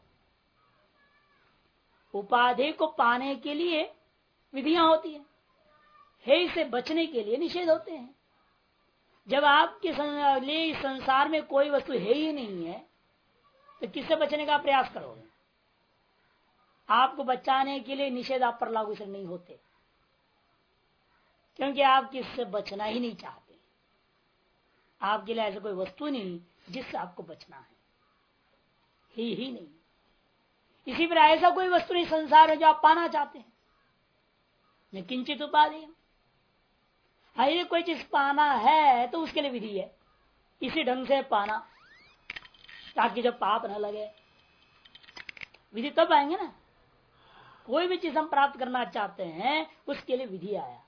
उपाधि को पाने के लिए विधियां होती है, हे से बचने के लिए निषेध होते हैं। जब आपके लिए संसार में कोई वस्तु है ही नहीं है, तो किससे बचने का प्रयास करोगे? आपको बचाने के लिए निषेध आप पर लागू से नहीं होते, क्योंकि आप किससे बचना ही नहीं चाहते। आपके लिए ऐसा कोई वस्तु नहीं जिससे आपको बचना है, ही नहीं। इसी पर ऐसा कोई वस्तु नहीं संसार में जो आप पाना चाहते हैं, न किंचित उपाधि। यदि कोई चीज पाना है तो उसके लिए विधि है, इसी ढंग से पाना ताकि जब पाप न लगे। विधि तब आएंगे ना, कोई भी चीज हम प्राप्त करना चाहते हैं उसके लिए विधि आया।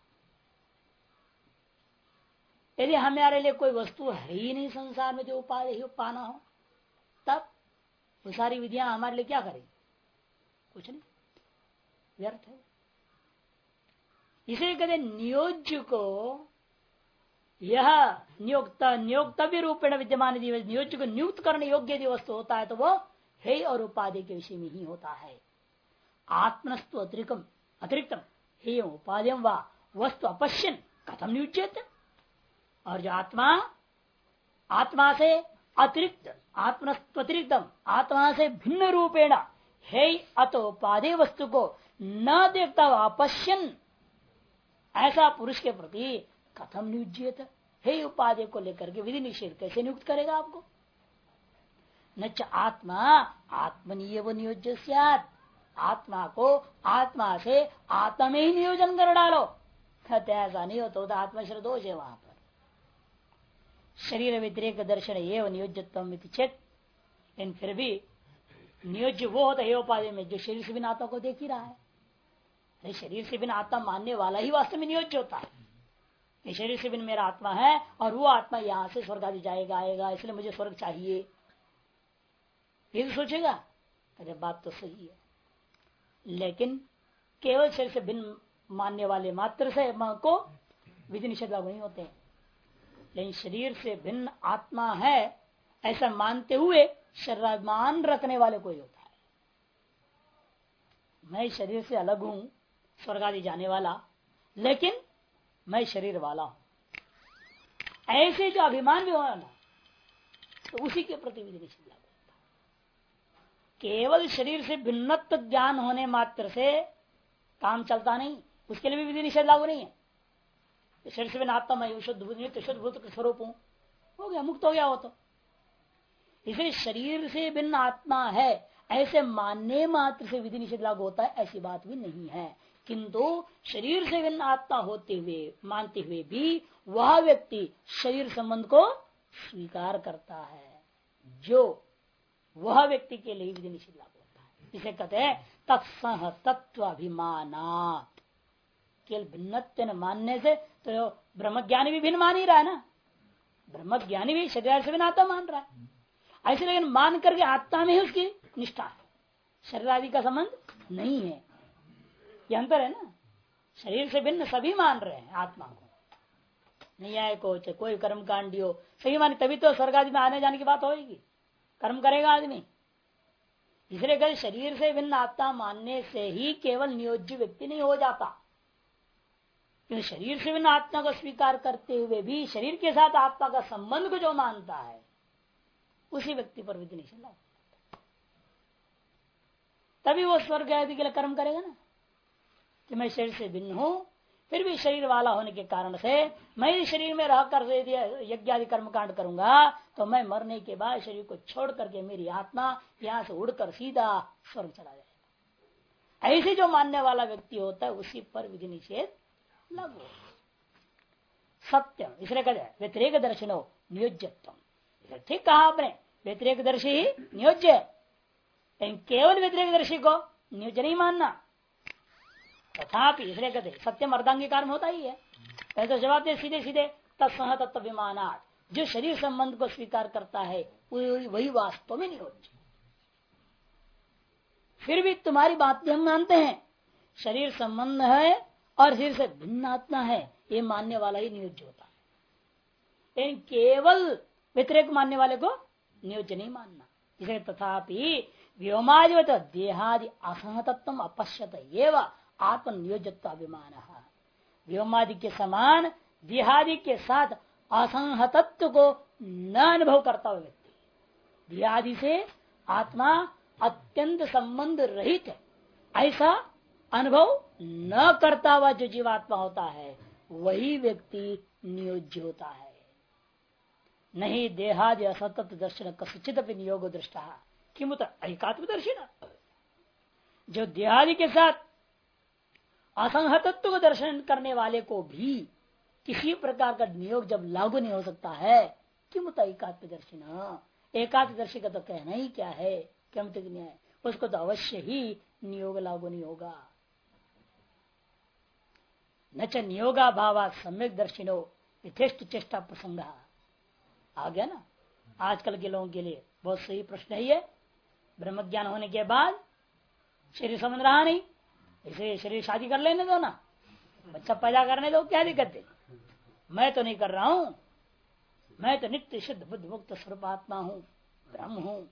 यदि हमारे लिए कोई वस्तु है ही नहीं संसार में जो उपाधि पाना हो, तब वो सारी विधियां हमारे लिए क्या करेगी? कुछ नहीं, व्यर्थ है। इसे कहते नियोज्य को यह नियोक्तव्य रूपेण विद्यमान नियोज्य को नियुक्त करने योग्य यदि वस्तु होता है तो वो हे और उपाधि के विषय में ही होता है। आत्मनस्तु अतिरिक्तम हे उपाधि व वस्तु अपश्यन कथम नियुज्यते। और जो आत्मा से अतिरिक्त, आत्मनस्त्वतिरिक्तम आत्मा से भिन्न रूपेण हे अतो उपाधि वस्तु को न देखता हुआ अपश्यन, ऐसा पुरुष के प्रति कथम नियुज्यते, हे उपाधि को लेकर के विधि निषेध कैसे नियुक्त करेगा आपको? न च आत्मा आत्मनीय नियोज्य स्यात्, आत्मा को आत्मा से आत्मा में ही नियोजन कर डालो। कहते ऐसा नहीं होता, तो आत्मश्र दोष है वहां पर। शरीर व्यतिरेक दर्शन एवं नियोज्यत्वम चेत, लेकिन फिर भी नियोज्य वो होता है उपाधि में जो शरीर से बिना आत्मा को देख ही रहा है। शरीर से बिना आत्मा मानने वाला ही वास्तव में नियोज्य होता है। ये शरीर से भिन्न मेरा आत्मा है और वो आत्मा यहां से स्वर्ग आदि जाएगा आएगा, इसलिए मुझे स्वर्ग चाहिए, ये तो सोचेगा। अरे बात तो सही है, लेकिन केवल शरीर से भिन्न मानने वाले मात्र से को विधि निषेध लागू नहीं होते हैं। लेकिन शरीर से भिन्न आत्मा है ऐसा मानते हुए शरीराभिमान रखने वाले कोई होता है, मैं शरीर से अलग हूं, स्वर्ग आदि जाने वाला, लेकिन मैं शरीर वाला हूं, ऐसे जो अभिमान भी होना तो उसी के प्रति विधि निषेध लागू होता है। केवल शरीर से भिन्नत्व ज्ञान होने मात्र से काम चलता नहीं, उसके लिए भी विधि निषेध लागू नहीं है। शरीर से भिन्न आत्मा मैं शुद्ध भूत स्वरूप हूं, हो गया, मुक्त हो गया वो तो। इसलिए शरीर से भिन्न आत्मा है ऐसे मानने मात्र से विधि निषेध लागू होता है, ऐसी बात भी नहीं है। किंतु शरीर से भिन्न आत्मा होते हुए मानते हुए भी वह व्यक्ति शरीर संबंध को स्वीकार करता है, जो वह व्यक्ति के लिए विधि निषेध लागू होता है। इसे कहते हैं तत्सह तत्व अभिमानात्। केवल भिन्नत्व मानने से तो ब्रह्मज्ञानी भी भिन्न मान ही रहा है ना, ब्रह्मज्ञानी भी शरीर से भिन्न आत्मा मान रहा है ऐसे, लेकिन मान करके आत्मा में ही उसकी निष्ठा है, शरीर आदि का संबंध नहीं है। ये अंतर है ना, शरीर से भिन्न सभी मान रहे हैं आत्मा को, न्याय को कोई कर्म कांडी हो सही माने तभी तो स्वर्ग आदि में आने जाने की बात होगी, कर्म करेगा आदमी। इसलिए कल शरीर से भिन्न आत्मा मानने से ही केवल नियोज्य व्यक्ति नहीं हो जाता, क्योंकि शरीर से भिन्न आत्मा को स्वीकार करते हुए भी शरीर के साथ आत्मा का संबंध को जो मानता है उसी व्यक्ति पर विधि निषेध लागू, तभी वो स्वर्ग आदि के लिए कर्म करेगा ना। कि मैं शरीर से भिन्न हूं, फिर भी शरीर वाला होने के कारण से मैं शरीर में रहकर यज्ञ आदि कर्म कांड करूंगा, तो मैं मरने के बाद शरीर को छोड़ करके मेरी आत्मा यहां से उड़कर सीधा स्वर्ग चला जाएगा। ऐसे जो मानने वाला व्यक्ति होता है उसी पर विधि निषेध लागू। सत्यम इसलिए कहते हैं व्यतिरेक दर्शनो नियोज्यत्व। ठीक कहा आपने, व्यतिरेक दर्शी ही नियोज्य है, लेकिन केवल व्यतिरेक दर्शी को नियोज्य नहीं मानना। तथापि इसलिए कहते सत्यम अर्धांगीकार में होता ही है। पहले तो जवाब दे सीधे सीधे तत्सह तत्व विमानात्, जो शरीर संबंध को स्वीकार करता है वही वास्तव में नियोज्य। फिर भी तुम्हारी बात हम मानते हैं, शरीर संबंध है और शरीर से भिन्न आत्मा है, ये मानने वाला ही नियोज्य होता है। लेकिन केवल व्यतिरेक मानने वाले को नियोज्य नहीं मानना। इसे तथापि व्योमादिवत देहादि असहतत्व अपश्यत एवं आत्म नियोजत्व अभिमान। व्योमादि के समान देहादि के साथ असंहतत्व को न अनुभव करता हुआ व्यक्ति, देहादि से आत्मा अत्यंत संबंध रहित है ऐसा अनुभव न करता हुआ जो जीवात्मा होता है वही व्यक्ति नियोज्य होता है। नहीं देहादि असतत्व दर्शन कसिचित नियोग दृष्टा किमुत ऐकात्म दर्शन। जो देहादि के साथ असंहतत्व को दर्शन करने वाले को भी किसी प्रकार का नियोग जब लागू नहीं हो सकता है, किमुत ऐकात्म दर्शन, एकात्म दर्शी का तो कहना ही क्या है, क्या है, उसको तो अवश्य ही नियोग लागू नहीं होगा। न च नियोगा भावा सम्यक दर्शिनो यथेष्ट चेष्टा प्रसंग। आ गया ना, आजकल के लोगों के लिए बहुत सही प्रश्न है ये। ब्रह्म ज्ञान होने के बाद शरीर समझ रहा नहीं, इसे शरीर शादी कर लेने दो ना, बच्चा पैदा करने दो, क्या दिक्कत है। मैं तो नहीं कर रहा हूं, मैं तो नित्य शुद्ध बुद्ध मुक्त स्वरूप आत्मा हूं, ब्रह्म हूं,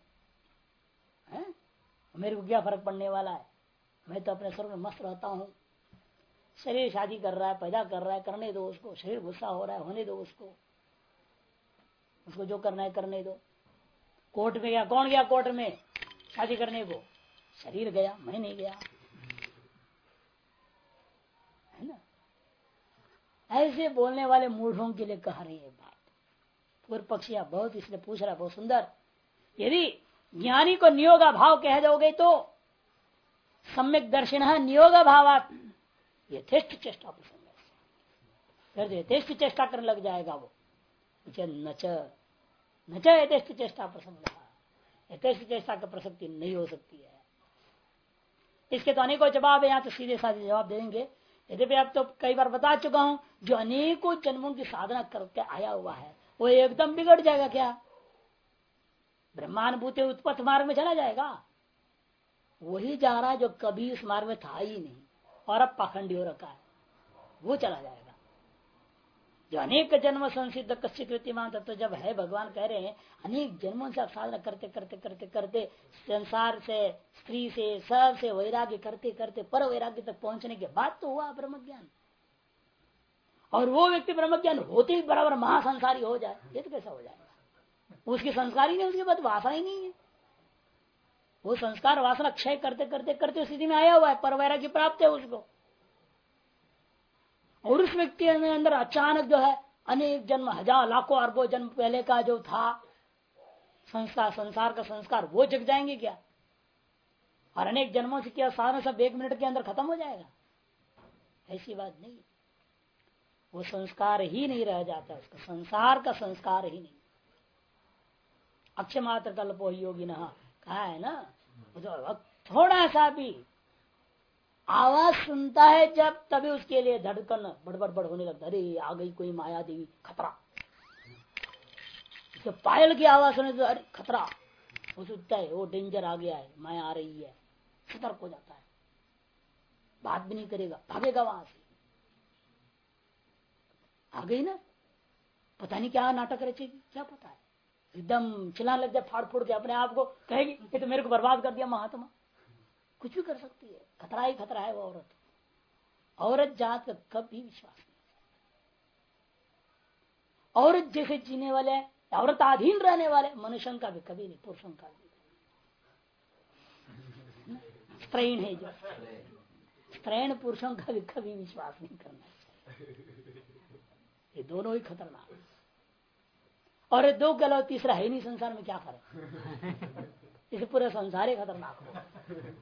मेरे को क्या फर्क पड़ने वाला है, मैं तो अपने स्वरूप में मस्त रहता हूं। शरीर शादी कर रहा है, पैदा कर रहा है, करने दो उसको। शरीर गुस्सा हो रहा है, होने दो उसको जो करना है करने दो। कोर्ट में गया, कौन गया कोर्ट में शादी करने को? शरीर गया, मैं नहीं गया, है ना। ऐसे बोलने वाले मूढ़ों के लिए कह रही है बात। पूर्व पक्षिया बहुत इसलिए पूछ रहा, बहुत सुंदर। यदि ज्ञानी को नियोगा भाव कह दोगे तो सम्यक दर्शन नियोग भावात यथेष्ट चेष्टा प्रसंग, यथेष्ट चेष्टा करने लग जाएगा वो। नच यथेष्ट चेष्टा प्रसंग, यथेष्ट चेष्टा का प्रसक्ति नहीं हो सकती है। इसके तो अनेकों जवाब है, यहाँ तो सीधे साधे जवाब देंगे यद्यपि आप तो कई बार बता चुका हूं, जो अनेकों जन्मों की साधना करके आया हुआ है वो एकदम बिगड़ जाएगा क्या? ब्रह्मानुभूति उत्पत्त मार्ग में चला जाएगा? वही जा रहा है जो कभी उस मार्ग में था ही नहीं और अब पाखंडी हो रखा है, वो चला जाएगा। जो अनेक जन्म संसिद्ध कश्य कृतिमान तत्व जब है, भगवान कह रहे हैं अनेक जन्मों से आप साधना करते करते करते करते संसार से, स्त्री से, सब से वैराग्य करते करते पर वैराग्य तक पहुंचने के बाद तो हुआ ब्रह्म ज्ञान। और वो व्यक्ति ब्रह्म ज्ञान होते ही बराबर महासंसारी हो जाए, ये तो कैसा हो जाएगा? उसकी संस्कार ही नहीं, उसके बाद वासना ही नहीं है। वो संस्कार वासना क्षय करते करते करते स्थिति में आया हुआ है, पर वैराग्य प्राप्त है उसको। और उस व्यक्ति के अंदर अचानक जो है अनेक जन्म, हजार लाखों अरबों जन्म पहले का जो था संस्कार, संसार का संस्कार, वो जग जाएंगे क्या? और अनेक जन्मों से किया सारा सब 1 मिनट के अंदर खत्म हो जाएगा? ऐसी बात नहीं। वो संस्कार ही नहीं रह जाता, उसका संसार का संस्कार ही नहीं। अक्षमात्र कल्पो योगी न कहा है ना, थोड़ा सा भी आवाज सुनता है जब, तभी उसके लिए धड़कन बड़बड़ होने लगता, अरे आ गई कोई माया देवी, खतरा। तो पायल की आवाज सुने तो अरे खतरा, वो सोचता है वो डेंजर आ गया है, माया आ रही है, सतर्क हो जाता है, बात भी नहीं करेगा, भागेगा वहां से। आ गई ना, पता नहीं क्या नाटक रचेगी, क्या पता है, एकदम चिल्लाने लग जाए, फाड़ फोड़ के अपने आप को कहेगी ये तो मेरे को बर्बाद कर दिया महात्मा। कुछ भी कर सकती है, खतरा ही खतरा है वो औरत। औरत जात का कभी विश्वास नहीं। औरत जैसे जीने वाले, औरत अधीन रहने वाले मनुष्यों का भी कभी नहीं, पुरुषों का भी। स्त्रैण है जो, स्त्रैण पुरुषों का भी कभी विश्वास नहीं करना चाहिए। ये दोनों ही खतरनाक। और ये दो के अलावा तीसरा है नहीं संसार में, क्या फर्क? इसे पूरा संसार ही खतरनाक हो।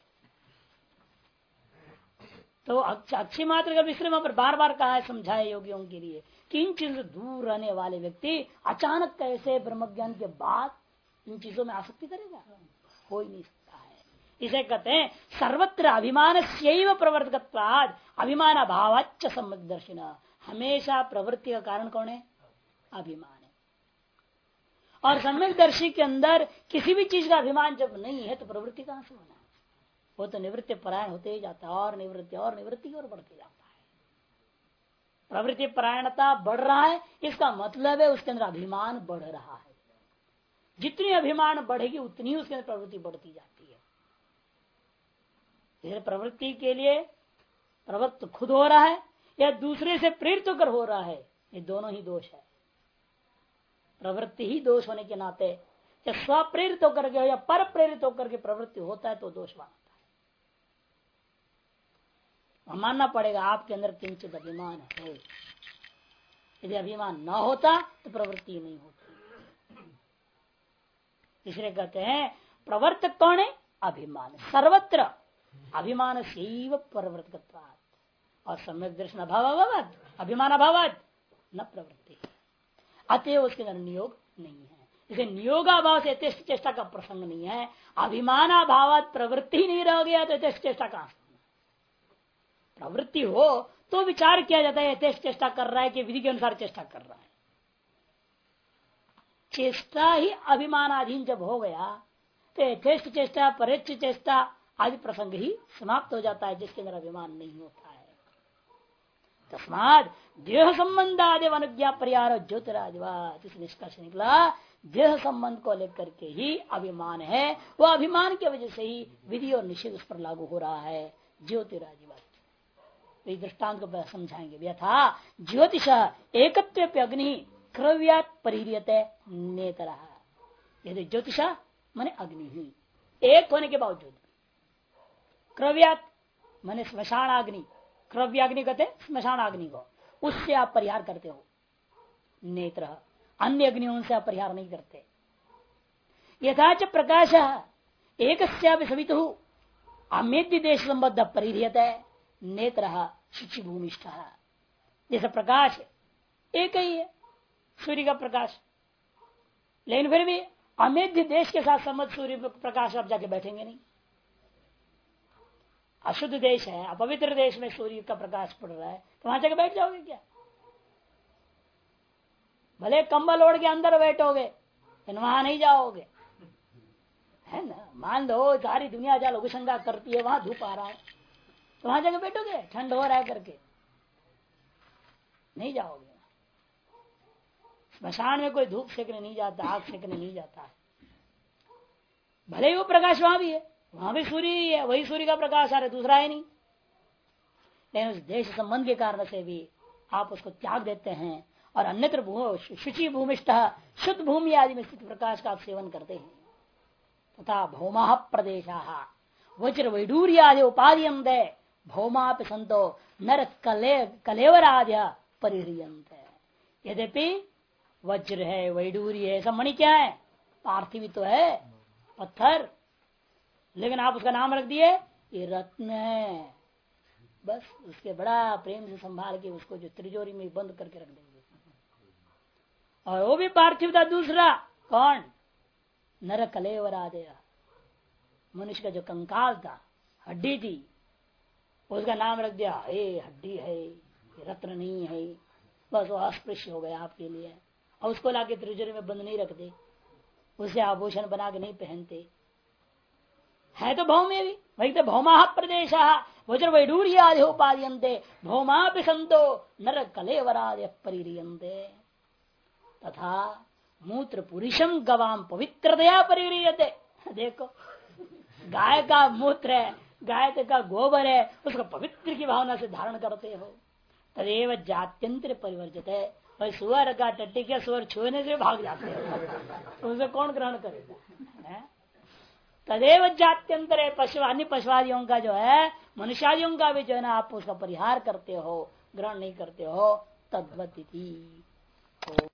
तो अच्छी मात्र का विषय वहां पर बार बार कहा है, समझाए योगियों के लिए कि इन चीजों से दूर रहने वाले व्यक्ति अचानक कैसे ब्रह्म ज्ञान के बाद इन चीजों में आसक्ति करेगा? हो ही नहीं सकता है। इसे कहते हैं सर्वत्र अभिमान से प्रवर्तकत्वाद अभिमान अभावाच्च सम्यक दर्शिना। हमेशा प्रवृत्ति का कारण कौन है? अभिमान है। और सम्यक दर्शी के अंदर किसी भी चीज का अभिमान जब नहीं है तो प्रवृत्ति कहां से होना है? वो तो निवृत्ति परायण होते ही जाता है, और निवृत्ति की ओर बढ़ते जाता है। प्रवृत्ति परायणता बढ़ रहा है, इसका मतलब है उसके अंदर अभिमान बढ़ रहा है। जितनी अभिमान बढ़ेगी उतनी ही उसके अंदर प्रवृत्ति बढ़ती जाती है। प्रवृत्ति के लिए प्रवृत्त खुद हो रहा है या दूसरे से प्रेरित होकर हो रहा है, ये दोनों ही दोष है। प्रवृत्ति ही दोष होने के नाते या स्वप्रेरित होकर के या पर प्रेरित होकर के प्रवृत्ति होता है तो दोषवान होता है। मानना पड़ेगा आपके अंदर किंचित अभिमान है। यदि अभिमान न होता तो प्रवृत्ति नहीं होती। इसलिए कहते हैं प्रवर्तक कौन है? अभिमान। सर्वत्र अभिमान से प्रवर्तकत्वात्। और सम्यक दर्शन अभाव, अभिमान अभाव न प्रवृत्ति, अतएव उसके अंदर नियोग नहीं है। इसे नियोगाभाव से यथेष्ट चेष्टा का प्रसंग नहीं है। अभिमानाभाव प्रवृत्ति ही नहीं रह गया तो यथेष्ट चेष्टा कहां से? प्रवृत्ति हो तो विचार किया जाता है यथेष्ट चेष्टा कर रहा है कि विधि के अनुसार चेष्टा कर रहा है। चेष्टा ही अभिमानाधीन जब हो गया तो यथेष्ट चेष्टा, परेक्ष चेष्टा आदि प्रसंग ही समाप्त हो जाता है, जिसके अंदर अभिमान नहीं होता है। तस्माद देह संबंध आदि अनुज्ञा परिहार ज्योतिरादिवाद, इस निष्कर्ष निकला देह संबंध को लेकर के ही अभिमान है। वह अभिमान की वजह से ही विधि और निषेध उस पर लागू हो रहा है। ज्योतिरादिवाद दृष्टांत को समझाएंगे। यथा ज्योतिष एकत्व अग्नि क्रव्यात परिह्रियते नेतरः। यदि ज्योतिष माने अग्नि ही एक होने के बावजूद, क्रव्यात माने स्मशान अग्नि, क्रव्याग्नि कहते स्मशान अग्नि को, उससे आप परिहार करते हो। नेत्र अन्य अग्नियों से आप परिहार नहीं करते। यथाच प्रकाश एक सवितु अमेद्य देश संबद्ध परिह्रियते नेत्र शुचि भूमिष्ठ। जैसे प्रकाश एक ही है, सूर्य का प्रकाश, लेकिन फिर भी अमेध्य देश के साथ संबद्ध सूर्य प्रकाश आप जाके बैठेंगे नहीं। अशुद्ध देश है, अपवित्र देश में सूर्य का प्रकाश पड़ रहा है, तो वहां जाकर बैठ जाओगे क्या? भले कंबल ओढ़ के अंदर बैठोगे लेकिन वहां नहीं जाओगे, है ना। मान लो सारी दुनिया जहाँ लघुशंका करती है वहां धूप आ रहा है, तो वहां जाके बैठोगे? ठंड हो रहा है करके नहीं जाओगे। स्मशान में कोई धूप सेकने नहीं जाता, आग सेकने नहीं जाता है। भले ही वो प्रकाश वहां भी है, वहां भी सूर्य ही है, वही सूर्य का प्रकाश आ रहा है, दूसरा है नहीं। लेकिन उस देश संबंध के कारण से भी आप उसको त्याग देते हैं और अन्यत्र शुचि भूमिष्ठ शुद्ध भूमि आदि में स्थित प्रकाश का आप सेवन करते हैं। तथा भौमा प्रदेश वज्र वैडूर्य आदि उपाधियंते भौमा संतो नर कलेवर आदि परिह्रियंते। यद्यपि वज्र है, वैडूर्य है, सब मणि क्या है? पार्थिव तो है, पत्थर, लेकिन आप उसका नाम रख दिए ये रत्न है। बस उसके बड़ा प्रेम से संभाल के उसको जो त्रिजोरी में बंद करके रख देंगे। और वो भी पार्थिव था। दूसरा कौन? नर कलेवर आदि, मनुष्य का जो कंकाल था, हड्डी थी, उसका नाम रख दिया ये हड्डी है, ये रत्न नहीं है। बस वो अस्पृश्य हो गया आपके लिए। और उसको लाके त्रिजोरी में बंद नहीं रखते, उसे आभूषण बना के नहीं पहनते, है तो भौम में भी वही तो भौमा प्रदेश वज्र वैडूर्य आदि उपाद्यन्ते भौमा भी संतो नर कलेवरादि परिह्रियन्ते। तथा मूत्र पुरुषम गवाम पवित्रतया परिह्रियते। देखो गाय का मूत्र है, गाय का गोबर है, उसको पवित्र की भावना से धारण करते हो। तदेव जात्यंतर परिवर्जित है। भाई सुअर का टट्टी के सुअर छुएने से भाग जाते हो, उसे कौन ग्रहण करेगा? तदेव जात्यंतर है। पशु अन्य पशुआदियों का जो है, मनुष्यादियों का भी जो है ना, आप उसका परिहार करते हो, ग्रहण नहीं करते हो। तद्वती